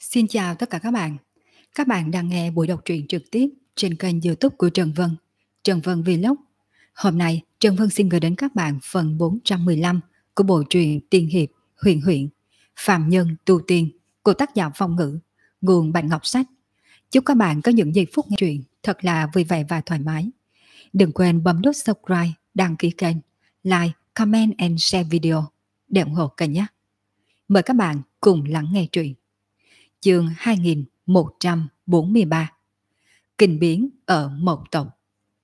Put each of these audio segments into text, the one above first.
Xin chào tất cả các bạn. Các bạn đang nghe buổi đọc truyện trực tiếp trên kênh YouTube của Trần Vân, Trần Vân Vlog. Hôm nay, Trần Vân xin gửi đến các bạn phần 415 của bộ truyện tiên hiệp Huyền Huyễn, Phàm Nhân Tu Tiên của tác giả Phong Ngữ, nguồn Bạch Ngọc Sách. Chúc các bạn có những giây phút nghe truyện thật là vui vẻ và thoải mái. Đừng quên bấm nút subscribe, đăng ký kênh, like, comment and share video để ủng hộ kênh nhé. Mời các bạn cùng lắng nghe truyện. Chương 2143. Kinh biến ở Mộc tộc.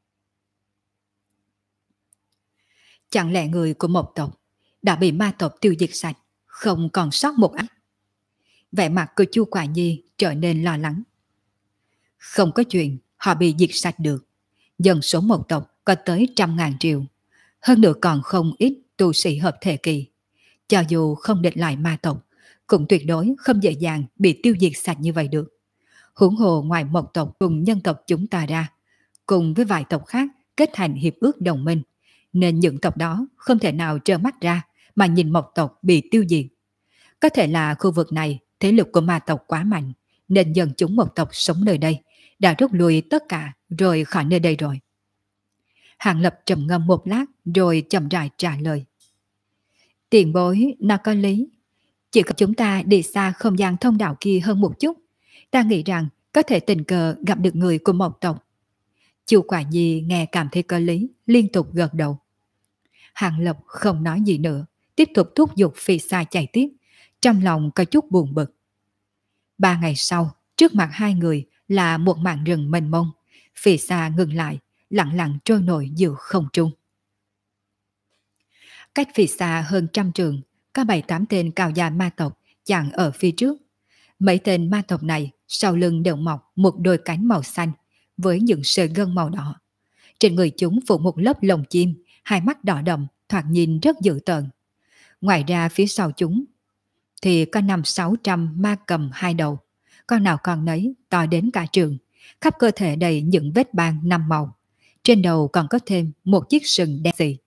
Chẳng lẽ người của Mộc tộc đã bị ma tộc tiêu diệt sạch, không còn sót một ai? Vẻ mặt của Chu Quả Nhi trở nên lo lắng. Không có chuyện họ bị diệt sạch được. Dân số Mộc tộc có tới 100.000 triệu, hơn nữa còn không ít tu sĩ hợp thể kỳ. Cho dù không địch lại ma tộc, cũng tuyệt đối không dễ dàng bị tiêu diệt sạch như vậy được. Huống hồ ngoài Mộc tộc cùng nhân tộc chúng ta ra, cùng với vài tộc khác kết thành hiệp ước đồng minh, nên những tộc đó không thể nào trơ mắt ra mà nhìn Mộc tộc bị tiêu diệt. Có thể là khu vực này thế lực của ma tộc quá mạnh, nên dân chúng Mộc tộc sống nơi đây đã rút lui tất cả rồi khỏi nơi đây rồi. Hàng Lập trầm ngâm một lát rồi chậm rãi trả lời. Tiền bối nó có lý. Chỉ có chúng ta đi xa không gian thông đạo kia hơn một chút, ta nghĩ rằng có thể tình cờ gặp được người của Mộc tộc. Chu Quả Nhi nghe cảm thấy có lý, liên tục gật đầu. Hàng Lập không nói gì nữa, tiếp tục thúc giục phi xa chạy tiếp, trong lòng có chút buồn bực. 3 ngày sau, trước mặt hai người là một mảng rừng mênh mông. Phi xa ngừng lại, lặng lặng trôi nổi giữa không trung. Cách phi xa hơn 100 trường, có 7-8 tên cao dài ma tộc chặn ở phía trước. Mấy tên ma tộc này sau lưng đều mọc một đôi cánh màu xanh với những sợi gân màu đỏ. Trên người chúng phủ một lớp lông chim, hai mắt đỏ đậm, thoạt nhìn rất dữ tợn. Ngoài ra phía sau chúng thì có 500-600 ma cầm hai đầu, con nào con nấy to đến cả trường, khắp cơ thể đầy những vết ban 5 màu. Trên đầu còn có thêm một chiếc sừng đen xì.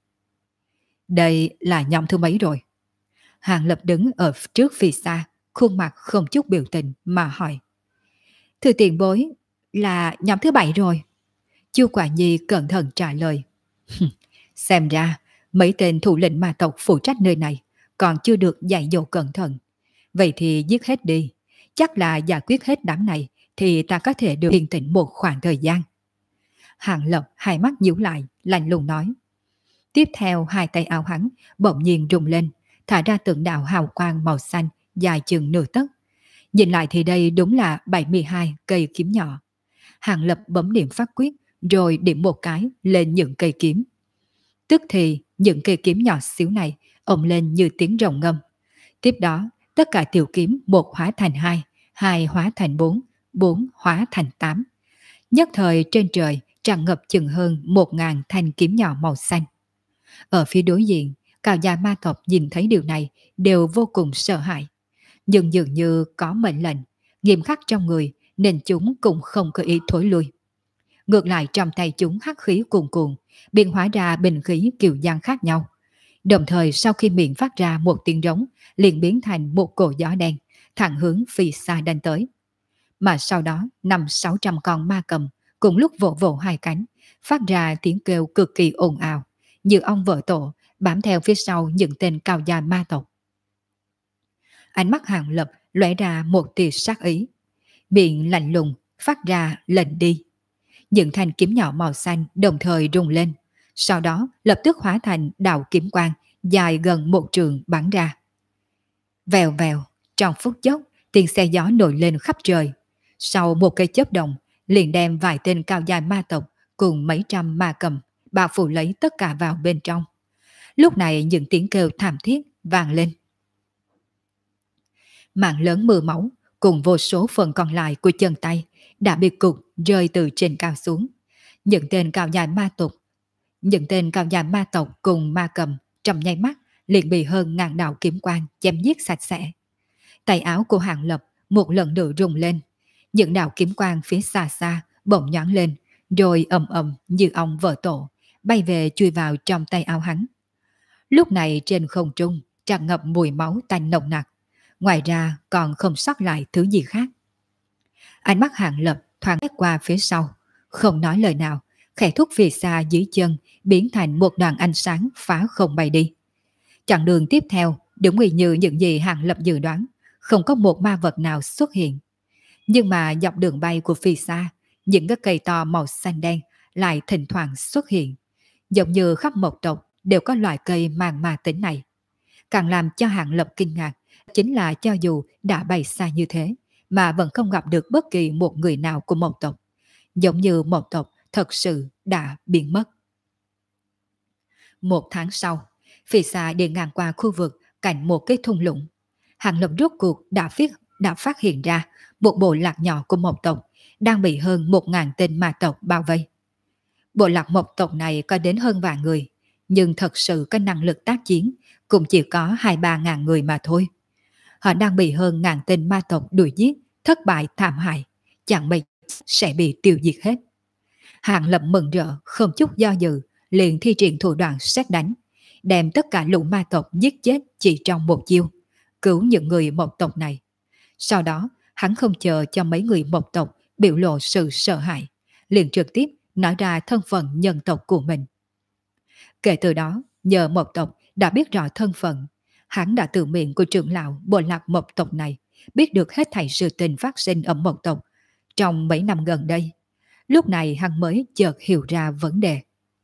Đây là nhóm thứ mấy rồi? Hàng Lập đứng ở trước phi xa, khuôn mặt không chút biểu tình mà hỏi. Thưa tiền bối, là nhóm thứ 7 rồi. Chu Quả Nhi cẩn thận trả lời. Xem ra mấy tên thủ lĩnh ma tộc phụ trách nơi này còn chưa được dạy dỗ cẩn thận. Vậy thì giết hết đi. Chắc là giải quyết hết đám này thì ta có thể được yên tĩnh một khoảng thời gian. Hàng Lập hai mắt nhíu lại, lạnh lùng nói. Tiếp theo hai tay áo hắn bỗng nhiên rung lên, thả ra từng đạo hào quang màu xanh dài chừng nửa tấc. Nhìn lại thì đây đúng là 72 cây kiếm nhỏ. Hàng Lập bấm điểm phát quyết rồi điểm một cái lên những cây kiếm. Tức thì những cây kiếm nhỏ xíu này ồng lên như tiếng rồng ngâm. Tiếp đó tất cả tiểu kiếm một hóa thành 2, 2 hóa thành 4, 4 hóa thành 8. Nhất thời trên trời tràn ngập chừng hơn 1.000 thanh kiếm nhỏ màu xanh. Ở phía đối diện, cao gia ma tộc nhìn thấy điều này đều vô cùng sợ hãi. Nhưng dường như có mệnh lệnh, nghiêm khắc trong người nên chúng cũng không có ý thối lui. Ngược lại trong tay chúng hắc khí cuồn cuộn, biến hóa ra bình khí kiểu dáng khác nhau. Đồng thời sau khi miệng phát ra một tiếng rống, liền biến thành một cỗ gió đen, thẳng hướng phi xa đánh tới. Mà sau đó 500-600 con ma cầm cùng lúc vỗ vỗ hai cánh, phát ra tiếng kêu cực kỳ ồn ào, như ong vỡ tổ, bám theo phía sau những tên cao dài ma tộc. Ánh mắt Hàng Lập lóe ra một tia sát ý, miệng lạnh lùng phát ra lệnh đi. Những thanh kiếm nhỏ màu xanh đồng thời rung lên, sau đó lập tức hóa thành đạo kiếm quang dài gần 1 trượng bắn ra. Vèo vèo, trong phút chốc tiếng xe gió nổi lên khắp trời. Sau một cây chớp động, liền đem vài tên cao dài ma tộc cùng mấy trăm ma cầm bao phủ lấy tất cả vào bên trong. Lúc này những tiếng kêu thảm thiết vang lên. Mảng lớn mưa máu cùng vô số phần còn lại của chân tay đã bị cục rơi từ trên cao xuống. Những tên cao dài ma tộc cùng ma cầm trong nháy mắt liền bị hơn 1000 đạo kiếm quang chém giết sạch sẽ. Tay áo của Hàng Lập một lần nữa rung lên, những đạo kiếm quang phía xa xa bỗng nhoáng lên, rồi ầm ầm như ong vỡ tổ bay về chui vào trong tay áo hắn. Lúc này trên không trung tràn ngập mùi máu tanh nồng nặc. ngoài ra còn không sót lại thứ gì khác. Ánh mắt Hàng Lập thoáng quét qua phía sau, không nói lời nào, khẽ thúc phía xa dưới chân biến thành một đoàn ánh sáng phá không bay đi. Chặng đường tiếp theo đúng như những gì Hàng Lập dự đoán, không có một ma vật nào xuất hiện. Nhưng mà dọc đường bay của phía xa, những cái cây to màu xanh đen lại thỉnh thoảng xuất hiện, giống như khắp một tộc đều có loại cây mang ma tính này. Càng làm cho Hàng Lập kinh ngạc chính là cho dù đã bay xa như thế mà vẫn không gặp được bất kỳ một người nào của một tộc, giống như một tộc thật sự đã biến mất. Một tháng sau, phía xa đi ngang qua khu vực cạnh một cái thung lũng, Hàng Lập rốt cuộc đã phát hiện ra một bộ lạc nhỏ của một tộc đang bị hơn 1.000 tên ma tộc bao vây. Bộ lạc một tộc này có đến hơn vài người, nhưng thật sự có năng lực tác chiến cũng chỉ có 2-3 ngàn người mà thôi. Họ đang bị hơn ngàn tên ma tộc đuổi giết, thất bại thảm hại, chẳng mấy sẽ bị tiêu diệt hết. Hàng Lập mừng rỡ, không chút do dự, liền thi triển thủ đoạn sét đánh, đem tất cả lũ ma tộc giết chết chỉ trong một chiêu, cứu những người một tộc này. Sau đó, hắn không chờ cho mấy người một tộc biểu lộ sự sợ hãi, liền trực tiếp nói ra thân phận nhân tộc của mình. Kể từ đó, nhờ một tộc đã biết rõ thân phận, hắn đã từ miệng của trưởng lão bộ lạc một tộc này biết được hết thảy sự tình phát sinh ở một tộc trong mấy năm gần đây. Lúc này hắn mới chợt hiểu ra vấn đề.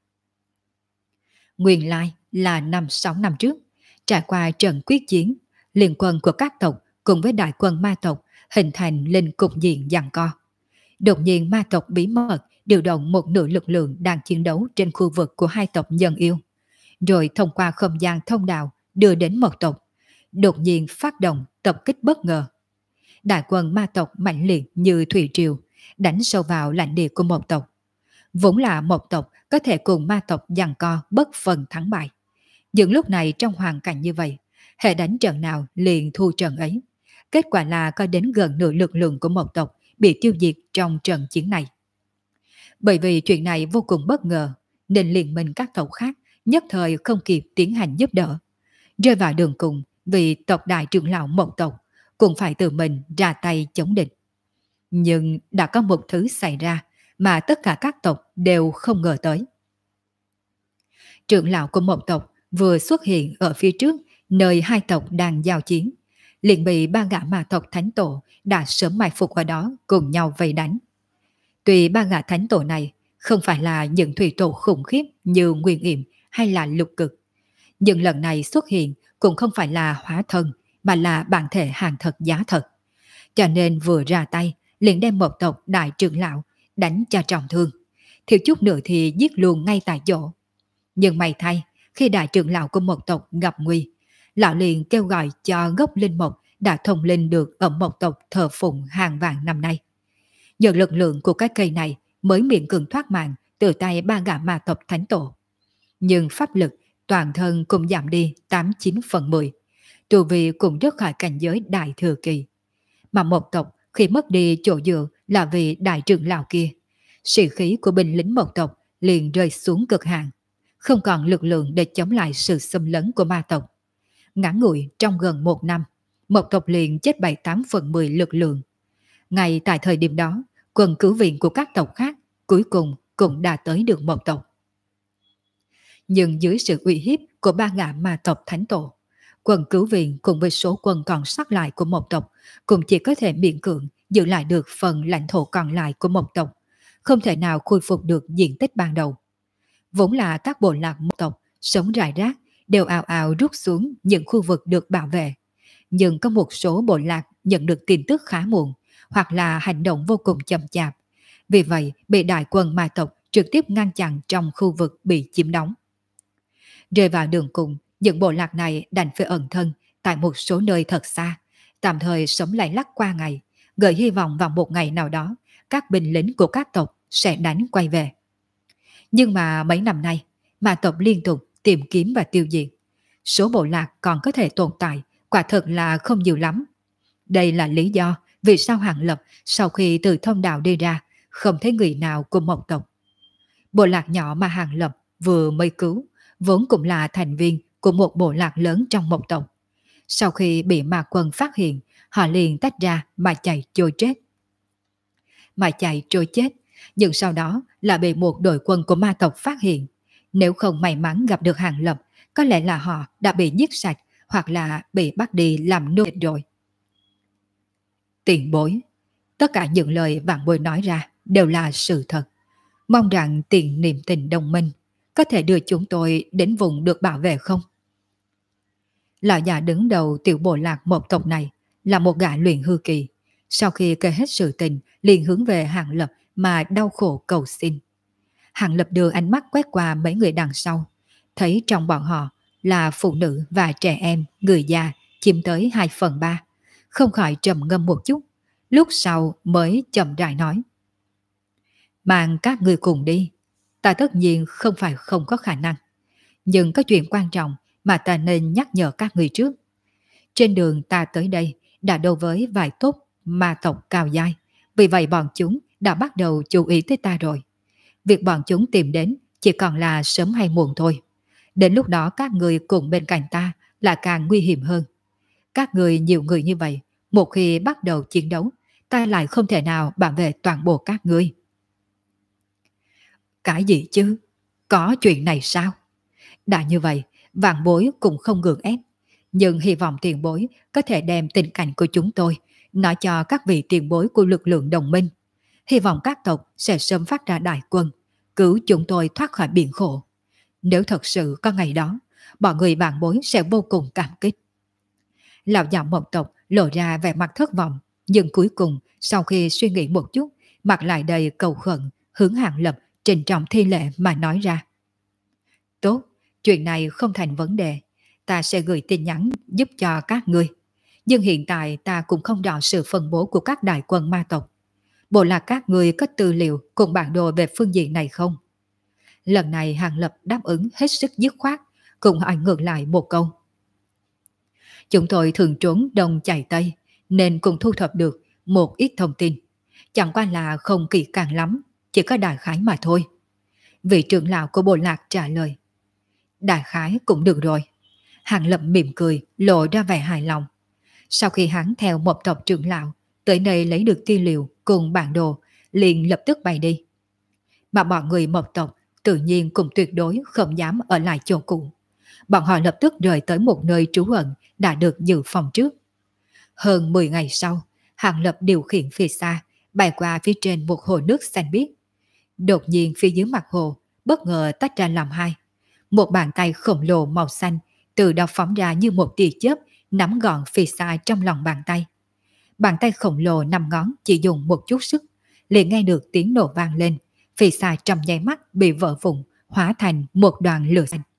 Nguyên lai là 5-6 năm trước, trải qua trận quyết chiến, liên quân của các tộc cùng với đại quân ma tộc hình thành lên cục diện giằng co. Đột nhiên ma tộc bí mật điều động một nửa lực lượng đang chiến đấu trên khu vực của hai tộc nhân yêu, rồi thông qua không gian thông đạo đưa đến một tộc, đột nhiên phát động tập kích bất ngờ. Đại quân ma tộc mạnh liệt như thủy triều, đánh sâu vào lãnh địa của một tộc. Vốn là một tộc có thể cùng ma tộc giằng co bất phân thắng bại. Nhưng lúc này trong hoàn cảnh như vậy, hệ đánh trận nào liền thu trận ấy. Kết quả là có đến gần nửa lực lượng của một tộc bị tiêu diệt trong trận chiến này. Bởi vì chuyện này vô cùng bất ngờ, nên liên minh các tộc khác nhất thời không kịp tiến hành giúp đỡ. Rơi vào đường cùng vì tộc đại trưởng lão một tộc cũng phải tự mình ra tay chống địch. Nhưng đã có một thứ xảy ra mà tất cả các tộc đều không ngờ tới. Trưởng lão của một tộc vừa xuất hiện ở phía trước nơi hai tộc đang giao chiến, liền bị ba gã ma tộc thánh tổ đã sớm mai phục ở đó cùng nhau vây đánh. Tuy ba gã thánh tổ này không phải là những thủy tổ khủng khiếp như Nguyên Yểm hay là Lục Cực, nhưng lần này xuất hiện cũng không phải là hóa thân mà là bản thể hàng thật giá thật. Cho nên vừa ra tay liền đem một tộc đại trưởng lão đánh cho trọng thương, thiếu chút nữa thì giết luôn ngay tại chỗ. Nhưng may thay, khi đại trưởng lão của một tộc gặp nguy, lão liền kêu gọi cho gốc linh mộc đã thông linh được ở một tộc thờ phụng hàng vạn năm nay. Nhờ lực lượng của cái cây này mới miễn cưỡng thoát mạng từ tay ba gã ma tộc thánh tổ. Nhưng pháp lực toàn thân cũng giảm đi 8-9/10, tu vi cũng rớt khỏi cảnh giới đại thừa kỳ. Mà một tộc khi mất đi chỗ dựa là vì đại trưởng lão kia, sĩ khí của binh lính một tộc liền rơi xuống cực hạn, không còn lực lượng để chống lại sự xâm lấn của ma tộc. Ngắn ngủi trong gần 1 năm, một tộc liền chết 7-8/10 lực lượng. Ngay tại thời điểm đó, quân cứu viện của các tộc khác cuối cùng cũng đã tới được một tộc. Nhưng dưới sự uy hiếp của ba gã ma tộc thánh tổ, quân cứu viện cùng với số quân còn sót lại của một tộc cũng chỉ có thể miễn cưỡng giữ lại được phần lãnh thổ còn lại của một tộc, không thể nào khôi phục được diện tích ban đầu. Vốn là các bộ lạc một tộc sống rải rác đều ào ào rút xuống những khu vực được bảo vệ, nhưng có một số bộ lạc nhận được tin tức khá muộn hoặc là hành động vô cùng chậm chạp, vì vậy bị đại quân ma tộc trực tiếp ngăn chặn trong khu vực bị chiếm đóng. Rơi vào đường cùng, những bộ lạc này đành phải ẩn thân tại một số nơi thật xa, tạm thời sống lay lắc qua ngày, gợi hy vọng vào một ngày nào đó các binh lính của các tộc sẽ đánh quay về. Nhưng mà mấy năm nay, ma tộc liên tục tìm kiếm và tiêu diệt. Số bộ lạc còn có thể tồn tại quả thật là không nhiều lắm. Đây là lý do vì sao Hàng Lập sau khi từ thông đạo đi ra không thấy người nào của một tộc. Bộ lạc nhỏ mà Hàng Lập vừa mới cứu vốn cũng là thành viên của một bộ lạc lớn trong một tộc. Sau khi bị ma quân phát hiện, họ liền tách ra mà chạy trôi chết. Mà chạy trôi chết, nhưng sau đó là bị một đội quân của ma tộc phát hiện. Nếu không may mắn gặp được Hàng Lập, có lẽ là họ đã bị giết sạch hoặc là bị bắt đi làm nô lệ rồi. Tiền bối, tất cả những lời vạn bối nói ra đều là sự thật. Mong rằng tiền niềm tình đồng minh có thể đưa chúng tôi đến vùng được bảo vệ không? Lão già đứng đầu tiểu bộ lạc một tộc này là một gã luyện hư kỳ. Sau khi kể hết sự tình, liền hướng về Hàng Lập mà đau khổ cầu xin. Hàng Lập đưa ánh mắt quét qua mấy người đằng sau, thấy trong bọn họ là phụ nữ và trẻ em, người già chiếm tới 2/3, không khỏi trầm ngâm một chút, lúc sau mới chậm rãi nói. Mang các người cùng đi, ta tất nhiên không phải không có khả năng, nhưng có chuyện quan trọng mà ta nên nhắc nhở các người trước. Trên đường ta tới đây đã đấu với vài tốp ma tộc cao giai, vì vậy bọn chúng đã bắt đầu chú ý tới ta rồi. Việc bọn chúng tìm đến chỉ còn là sớm hay muộn thôi. Đến lúc đó các người cùng bên cạnh ta là càng nguy hiểm hơn. Các người nhiều người như vậy, một khi bắt đầu chiến đấu, ta lại không thể nào bảo vệ toàn bộ các ngươi. Cái gì chứ? Có chuyện này sao? Đã như vậy, vạn bối cũng không gượng ép. Nhưng hy vọng tiền bối có thể đem tình cảnh của chúng tôi nói cho các vị tiền bối của lực lượng đồng minh. Hy vọng các tộc sẽ sớm phát ra đại quân, cứu chúng tôi thoát khỏi biển khổ. Nếu thật sự có ngày đó, bọn người vạn bối sẽ vô cùng cảm kích. Lão già một tộc lộ ra vẻ mặt thất vọng, nhưng cuối cùng sau khi suy nghĩ một chút, mặt lại đầy cầu khẩn, hướng Hàng Lập trình trọng thi lễ mà nói ra. Tốt, chuyện này không thành vấn đề, ta sẽ gửi tin nhắn giúp cho các ngươi. Nhưng hiện tại ta cũng không rõ sự phân bố của các đại quân ma tộc. Bộ lạc các ngươi có tư liệu cùng bản đồ về phương diện này không? Lần này Hàng Lập đáp ứng hết sức dứt khoát, cùng hỏi ngược lại một câu. Chúng tôi thường trốn đông chạy tây, nên cũng thu thập được một ít thông tin. Chẳng qua là không kỹ càng lắm, chỉ có đại khái mà thôi. Vị trưởng lão của bộ lạc trả lời. Đại khái cũng được rồi. Hàng Lập mỉm cười, lộ ra vẻ hài lòng. Sau khi hắn theo một tộc trưởng lão tới nơi lấy được tư liệu cùng bản đồ, liền lập tức bay đi. Mà bọn người một tộc tự nhiên cũng tuyệt đối không dám ở lại chỗ cũ. Bọn họ lập tức rời tới một nơi trú ẩn đã được dự phòng trước. Hơn 10 ngày sau, Hàng Lập điều khiển phía xa, bay qua phía trên một hồ nước xanh biếc. Đột nhiên phía dưới mặt hồ bất ngờ tách ra làm hai. Một bàn tay khổng lồ màu xanh từ đó phóng ra như một tia chớp, nắm gọn phía xa trong lòng bàn tay. Bàn tay khổng lồ 5 ngón chỉ dùng một chút sức, liền nghe được tiếng nổ vang lên, phía xa trong nháy mắt bị vỡ vụn, hóa thành một đoàn lửa xanh.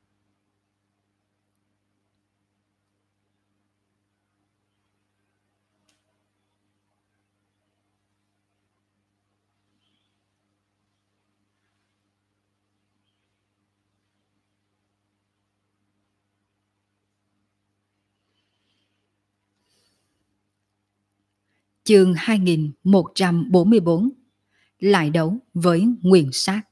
Chương 2144. Lại đấu với Nguyên Sát.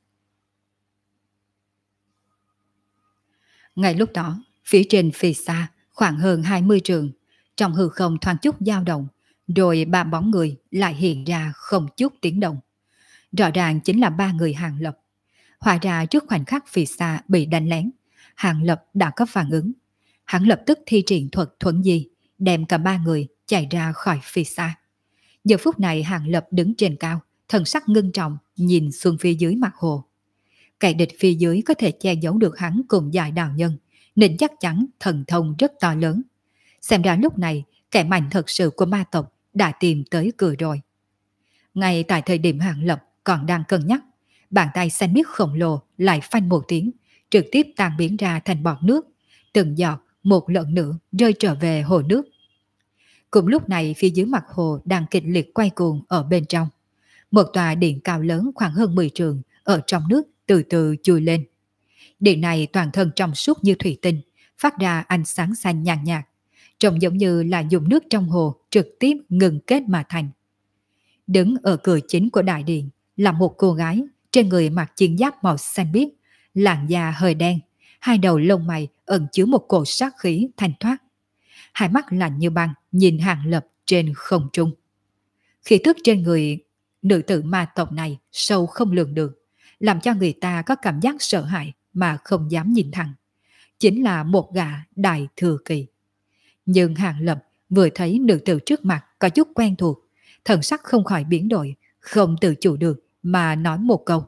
Ngay lúc đó, phía trên phía xa, khoảng hơn 20 trường, trong hư không thoáng chút dao động, rồi ba bóng người lại hiện ra không chút tiếng động. Rõ ràng chính là ba người Hàng Lập. Hóa ra trước khoảnh khắc phía xa bị đánh lén, Hàng Lập đã có phản ứng. Hắn lập tức thi triển thuật thuẫn di, đem cả ba người chạy ra khỏi phía xa. Giờ phút này Hàng Lập đứng trên cao, thần sắc ngưng trọng nhìn xuống phía dưới mặt hồ. Kẻ địch phía dưới có thể che giấu được hắn cùng dài đạo nhân, nên chắc chắn thần thông rất to lớn. Xem ra lúc này, kẻ mạnh thật sự của ma tộc đã tìm tới cửa rồi. Ngay tại thời điểm Hàng Lập còn đang cân nhắc, bàn tay xanh biếc khổng lồ lại phanh một tiếng, trực tiếp tan biến ra thành bọt nước, từng giọt một lần nữa rơi trở về hồ nước. Cùng lúc này phía dưới mặt hồ đang kịch liệt quay cuồng ở bên trong. Một tòa điện cao lớn khoảng hơn 10 trường ở trong nước từ từ chui lên. Điện này toàn thân trong suốt như thủy tinh, phát ra ánh sáng xanh nhàn nhạt, trông giống như là dùng nước trong hồ trực tiếp ngừng kết mà thành. Đứng ở cửa chính của đại điện là một cô gái trên người mặc chiến giáp màu xanh biếc, làn da hơi đen, hai đầu lông mày ẩn chứa một cổ sát khí thanh thoát. hai mắt lạnh như băng nhìn Hàng Lập trên không trung. Khí tức trên người nữ tử ma tộc này sâu không lường được, làm cho người ta có cảm giác sợ hãi mà không dám nhìn thẳng. Chính là một gã đại thừa kỳ. Nhưng Hàng Lập vừa thấy nữ tử trước mặt có chút quen thuộc, thần sắc không khỏi biến đổi, không tự chủ được mà nói một câu.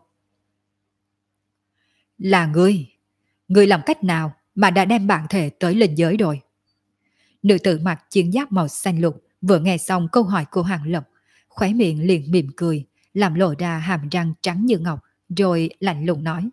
Là ngươi làm cách nào mà đã đem bản thể tới linh giới rồi? Nữ tử mặc chiến giáp màu xanh lục vừa nghe xong câu hỏi của Hàng Lập, khóe miệng liền mỉm cười, làm lộ ra hàm răng trắng như ngọc, rồi lạnh lùng nói.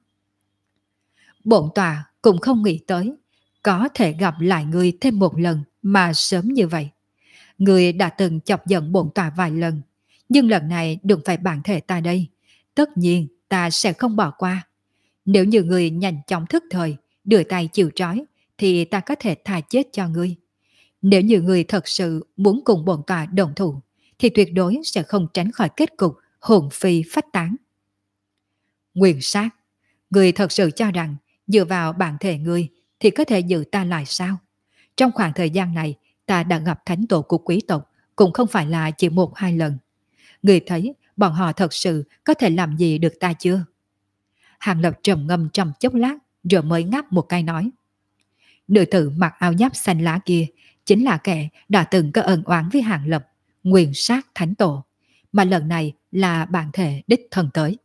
Bổn tòa cũng không nghĩ tới, có thể gặp lại ngươi thêm một lần mà sớm như vậy. Ngươi đã từng chọc giận bổn tòa vài lần, nhưng lần này đừng phải bản thể ta đây. Tất nhiên ta sẽ không bỏ qua. Nếu như ngươi nhanh chóng thức thời, đưa tay chịu trói, thì ta có thể tha chết cho ngươi. Nếu như ngươi thật sự muốn cùng bổn tòa đồng thủ, thì tuyệt đối sẽ không tránh khỏi kết cục hồn phi phách tán. Nguyên sát, ngươi thật sự cho rằng dựa vào bản thể ngươi thì có thể giữ ta lại sao? Trong khoảng thời gian này, ta đã gặp thánh tổ của quý tộc, cũng không phải là chỉ một hai lần. Ngươi thấy bọn họ thật sự có thể làm gì được ta chưa? Hàng Lập trầm ngâm trong chốc lát, rồi mới ngáp một cái nói. Nữ tử mặc áo giáp xanh lá kia chính là kẻ đã từng có ân oán với Hàng Lập, nguyên sát thánh tổ, mà lần này là bản thể đích thân tới.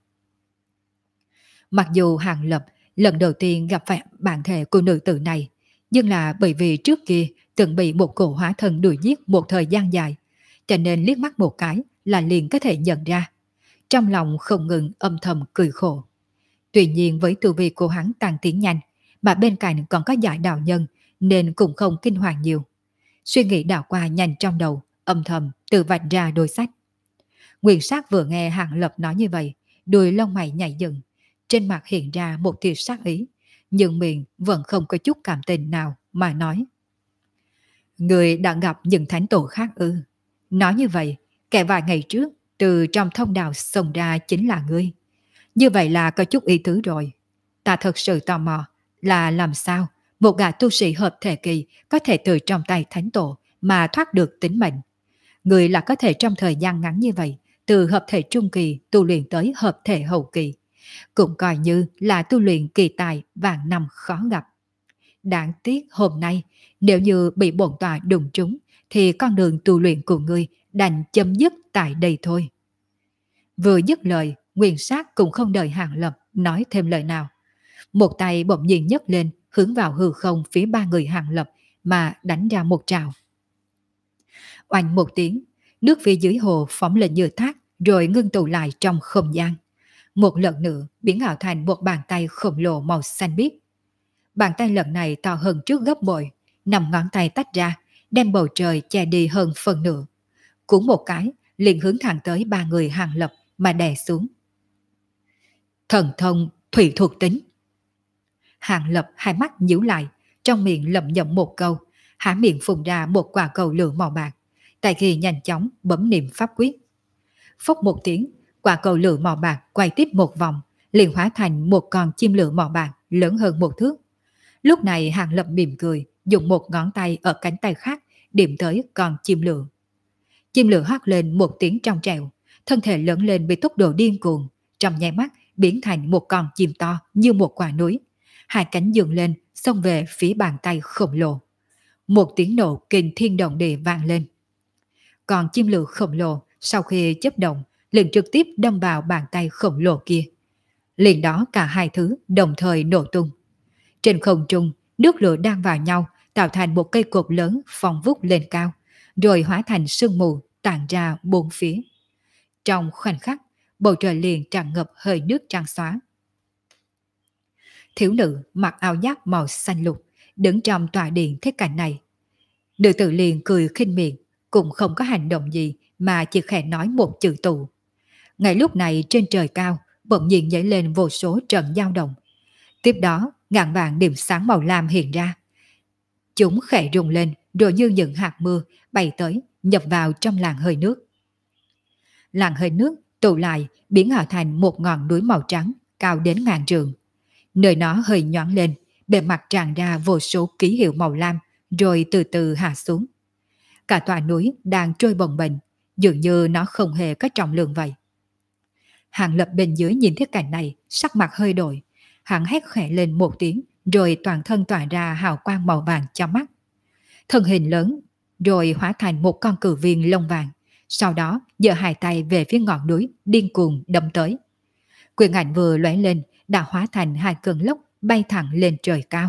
Mặc dù Hàng Lập lần đầu tiên gặp phải bản thể của nữ tử này, nhưng là bởi vì trước kia từng bị một cổ hóa thân đuổi giết một thời gian dài, cho nên liếc mắt một cái là liền có thể nhận ra. Trong lòng không ngừng âm thầm cười khổ. Tuy nhiên với tu vi của hắn tăng tiến nhanh, mà bên cạnh còn có giải đạo nhân, nên cũng không kinh hoàng nhiều. Suy nghĩ đảo qua nhanh trong đầu, âm thầm tự vạch ra đôi sách. Nguyên sát vừa nghe Hàng Lập nói như vậy, đuôi lông mày nhảy dựng, trên mặt hiện ra một tia sát ý, nhưng miệng vẫn không có chút cảm tình nào mà nói. Người đã gặp những thánh tổ khác ư? Nói như vậy, kẻ vài ngày trước từ trong thông đạo xông ra chính là ngươi. Như vậy là có chút ý tứ rồi. Ta thật sự tò mò là làm sao một gã tu sĩ hợp thể kỳ có thể từ trong tay thánh tổ mà thoát được tính mệnh. Người là có thể trong thời gian ngắn như vậy, từ hợp thể trung kỳ tu luyện tới hợp thể hậu kỳ, cũng coi như là tu luyện kỳ tài vạn năm khó gặp. Đáng tiếc hôm nay, nếu như bị bổn tòa đụng trúng, thì con đường tu luyện của ngươi đành chấm dứt tại đây thôi. Vừa dứt lời, Nguyên sát cũng không đợi Hàng Lập nói thêm lời nào. Một tay bỗng nhiên nhấc lên, hướng vào hư không phía ba người Hàng Lập mà đánh ra một trào. Oanh một tiếng, nước phía dưới hồ phóng lên như thác, rồi ngưng tụ lại trong không gian. Một lần nữa biến ảo thành một bàn tay khổng lồ màu xanh biếc. Bàn tay lần này to hơn trước gấp bội, 5 ngón tay tách ra, đem bầu trời che đi hơn phần nửa. Cuốn một cái, liền hướng thẳng tới ba người Hàng Lập mà đè xuống. Thần thông thủy thuộc tính. Hàng Lập hai mắt nhíu lại, trong miệng lẩm nhẩm một câu, há miệng phun ra một quả cầu lửa màu bạc, tại khi nhanh chóng bấm niệm pháp quyết. Phốc một tiếng, quả cầu lửa màu bạc quay tiếp một vòng, liền hóa thành một con chim lửa màu bạc lớn hơn một thước. Lúc này Hàng Lập mỉm cười, dùng một ngón tay ở cánh tay khác điểm tới con chim lửa. Chim lửa hót lên một tiếng trong trẻo, thân thể lớn lên với tốc độ điên cuồng, trong nháy mắt biến thành một con chim to như một quả núi. Hai cánh dựng lên, xông về phía bàn tay khổng lồ. Một tiếng nổ kinh thiên động địa vang lên. Còn chim lửa khổng lồ sau khi chớp động, liền trực tiếp đâm vào bàn tay khổng lồ kia. Liền đó cả hai thứ đồng thời nổ tung. Trên không trung, nước lửa đang vào nhau, tạo thành một cây cột lớn phóng vút lên cao, rồi hóa thành sương mù tản ra bốn phía. Trong khoảnh khắc, bầu trời liền tràn ngập hơi nước trắng xóa. Thiếu nữ mặc áo giáp màu xanh lục đứng trong tòa điện thấy cảnh này. Nữ tử liền cười khinh miệng, cũng không có hành động gì mà chỉ khẽ nói một chữ tụ. Ngay lúc này trên trời cao bỗng nhiên nhảy lên vô số trận dao động. Tiếp đó ngàn vạn điểm sáng màu lam hiện ra. Chúng khẽ rung lên rồi như những hạt mưa bay tới nhập vào trong làn hơi nước. Làn hơi nước tụ lại biến ảo thành một ngọn núi màu trắng cao đến ngàn trượng. Nơi nó hơi nhoáng lên, bề mặt tràn ra vô số ký hiệu màu lam rồi từ từ hạ xuống. Cả tòa núi đang trôi bồng bềnh, dường như nó không hề có trọng lượng vậy. Hàng Lập bên dưới nhìn thấy cảnh này, sắc mặt hơi đổi. Hắn hét khẽ lên một tiếng, rồi toàn thân tỏa ra hào quang màu vàng cho mắt. Thân hình lớn, rồi hóa thành một con cử viên lông vàng. Sau đó, giơ hai tay về phía ngọn núi, điên cuồng đâm tới. Quyền ảnh vừa lóe lên, đã hóa thành hai cơn lốc bay thẳng lên trời cao.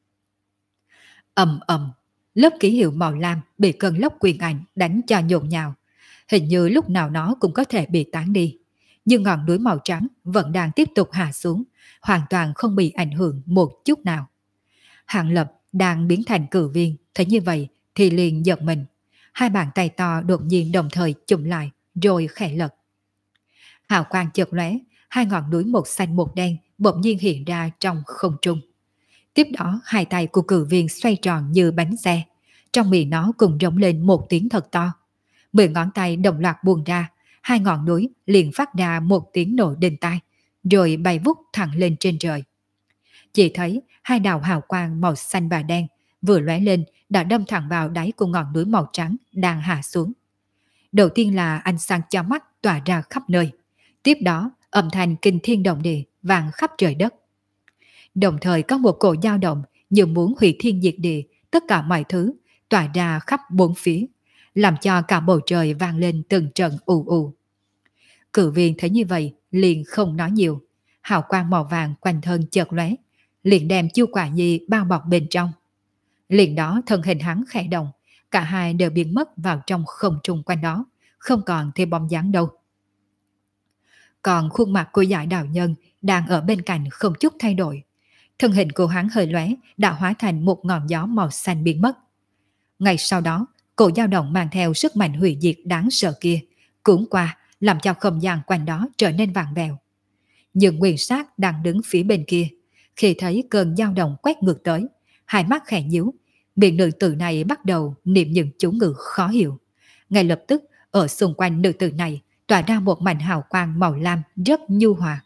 Ầm ầm, lớp ký hiệu màu lam bị cơn lốc quyền ảnh đánh cho nhộn nhào. Hình như lúc nào nó cũng có thể bị tán đi. Nhưng ngọn núi màu trắng vẫn đang tiếp tục hạ xuống, hoàn toàn không bị ảnh hưởng một chút nào. Hàng Lập đang biến thành cử viên, thấy như vậy thì liền giật mình. Hai bàn tay to đột nhiên đồng thời chụm lại, rồi khẽ lật. Hào quang chợt lóe, hai ngọn núi một xanh một đen bỗng nhiên hiện ra trong không trung. Tiếp đó hai tay của cử viên xoay tròn như bánh xe, trong miệng nó cùng rống lên một tiếng thật to. 10 ngón tay đồng loạt buông ra, hai ngọn núi liền phát ra một tiếng nổ đinh tai, rồi bay vút thẳng lên trên trời. Chỉ thấy hai đạo hào quang màu xanh và đen vừa lóe lên đã đâm thẳng vào đáy của ngọn núi màu trắng đang hạ xuống. Đầu tiên là ánh sáng chói mắt tỏa ra khắp nơi, tiếp đó âm thanh kinh thiên động địa vang khắp trời đất. Đồng thời có một cỗ dao động như muốn hủy thiên diệt địa, tất cả mọi thứ tỏa ra khắp bốn phía, làm cho cả bầu trời vang lên từng trận ù ù. Cử viên thấy như vậy liền không nói nhiều, hào quang màu vàng quanh thân chợt lóe, liền đem Chu Quả Nhi bao bọc bên trong. Liền đó thân hình hắn khẽ động, cả hai đều biến mất vào trong không trung quanh đó, không còn thêm bóng dáng đâu. Còn khuôn mặt của Giải Đạo Nhân đang ở bên cạnh không chút thay đổi. Thân hình của hắn hơi lóe đã hóa thành một ngọn gió màu xanh biến mất. Ngay sau đó, cổ dao động mang theo sức mạnh hủy diệt đáng sợ kia cuốn qua, làm cho không gian quanh đó trở nên vặn vẹo. Nhưng Nguyên Sát đang đứng phía bên kia, khi thấy cơn dao động quét ngược tới, hai mắt khẽ nhíu, miệng nữ tử này bắt đầu niệm những chú ngữ khó hiểu. Ngay lập tức, ở xung quanh nữ tử này tỏa ra một mảnh hào quang màu lam rất nhu hòa.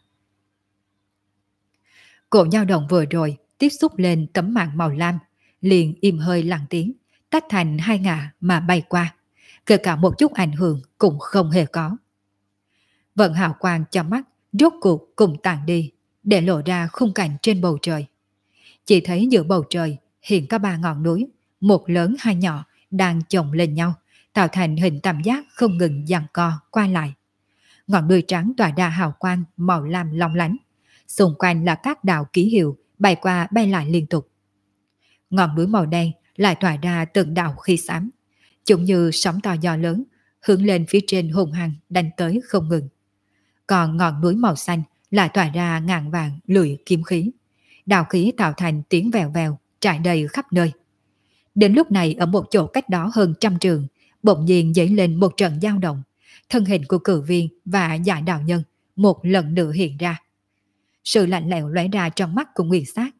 Cổ dao động vừa rồi tiếp xúc lên tấm màn màu lam, liền im hơi lặng tiếng, tách thành hai ngả mà bay qua, kể cả một chút ảnh hưởng cũng không hề có. Vận hào quang cho mắt rốt cuộc cùng tàn đi, để lộ ra khung cảnh trên bầu trời. Chỉ thấy giữa bầu trời hiện có ba ngọn núi, một lớn hai nhỏ đang chồng lên nhau, tạo thành hình tam giác không ngừng giằng co qua lại. Ngọn núi trắng tỏa ra hào quang màu lam long lánh, xung quanh là các đạo ký hiệu bay qua bay lại liên tục. Ngọn núi màu đen lại tỏa ra từng đạo khí xám, chúng như sóng to gió lớn, hướng lên phía trên hùng hăng đánh tới không ngừng. Còn ngọn núi màu xanh lại tỏa ra ngàn vàng lưỡi kiếm khí, đạo khí tạo thành tiếng vèo vèo trải đầy khắp nơi. Đến lúc này ở một chỗ cách đó hơn 100 trường, bỗng nhiên dấy lên một trận dao động, thân hình của cử viên và Giải Đạo Nhân một lần nữa hiện ra. Sự lạnh lẽo lóe ra trong mắt của Nguyên Sát.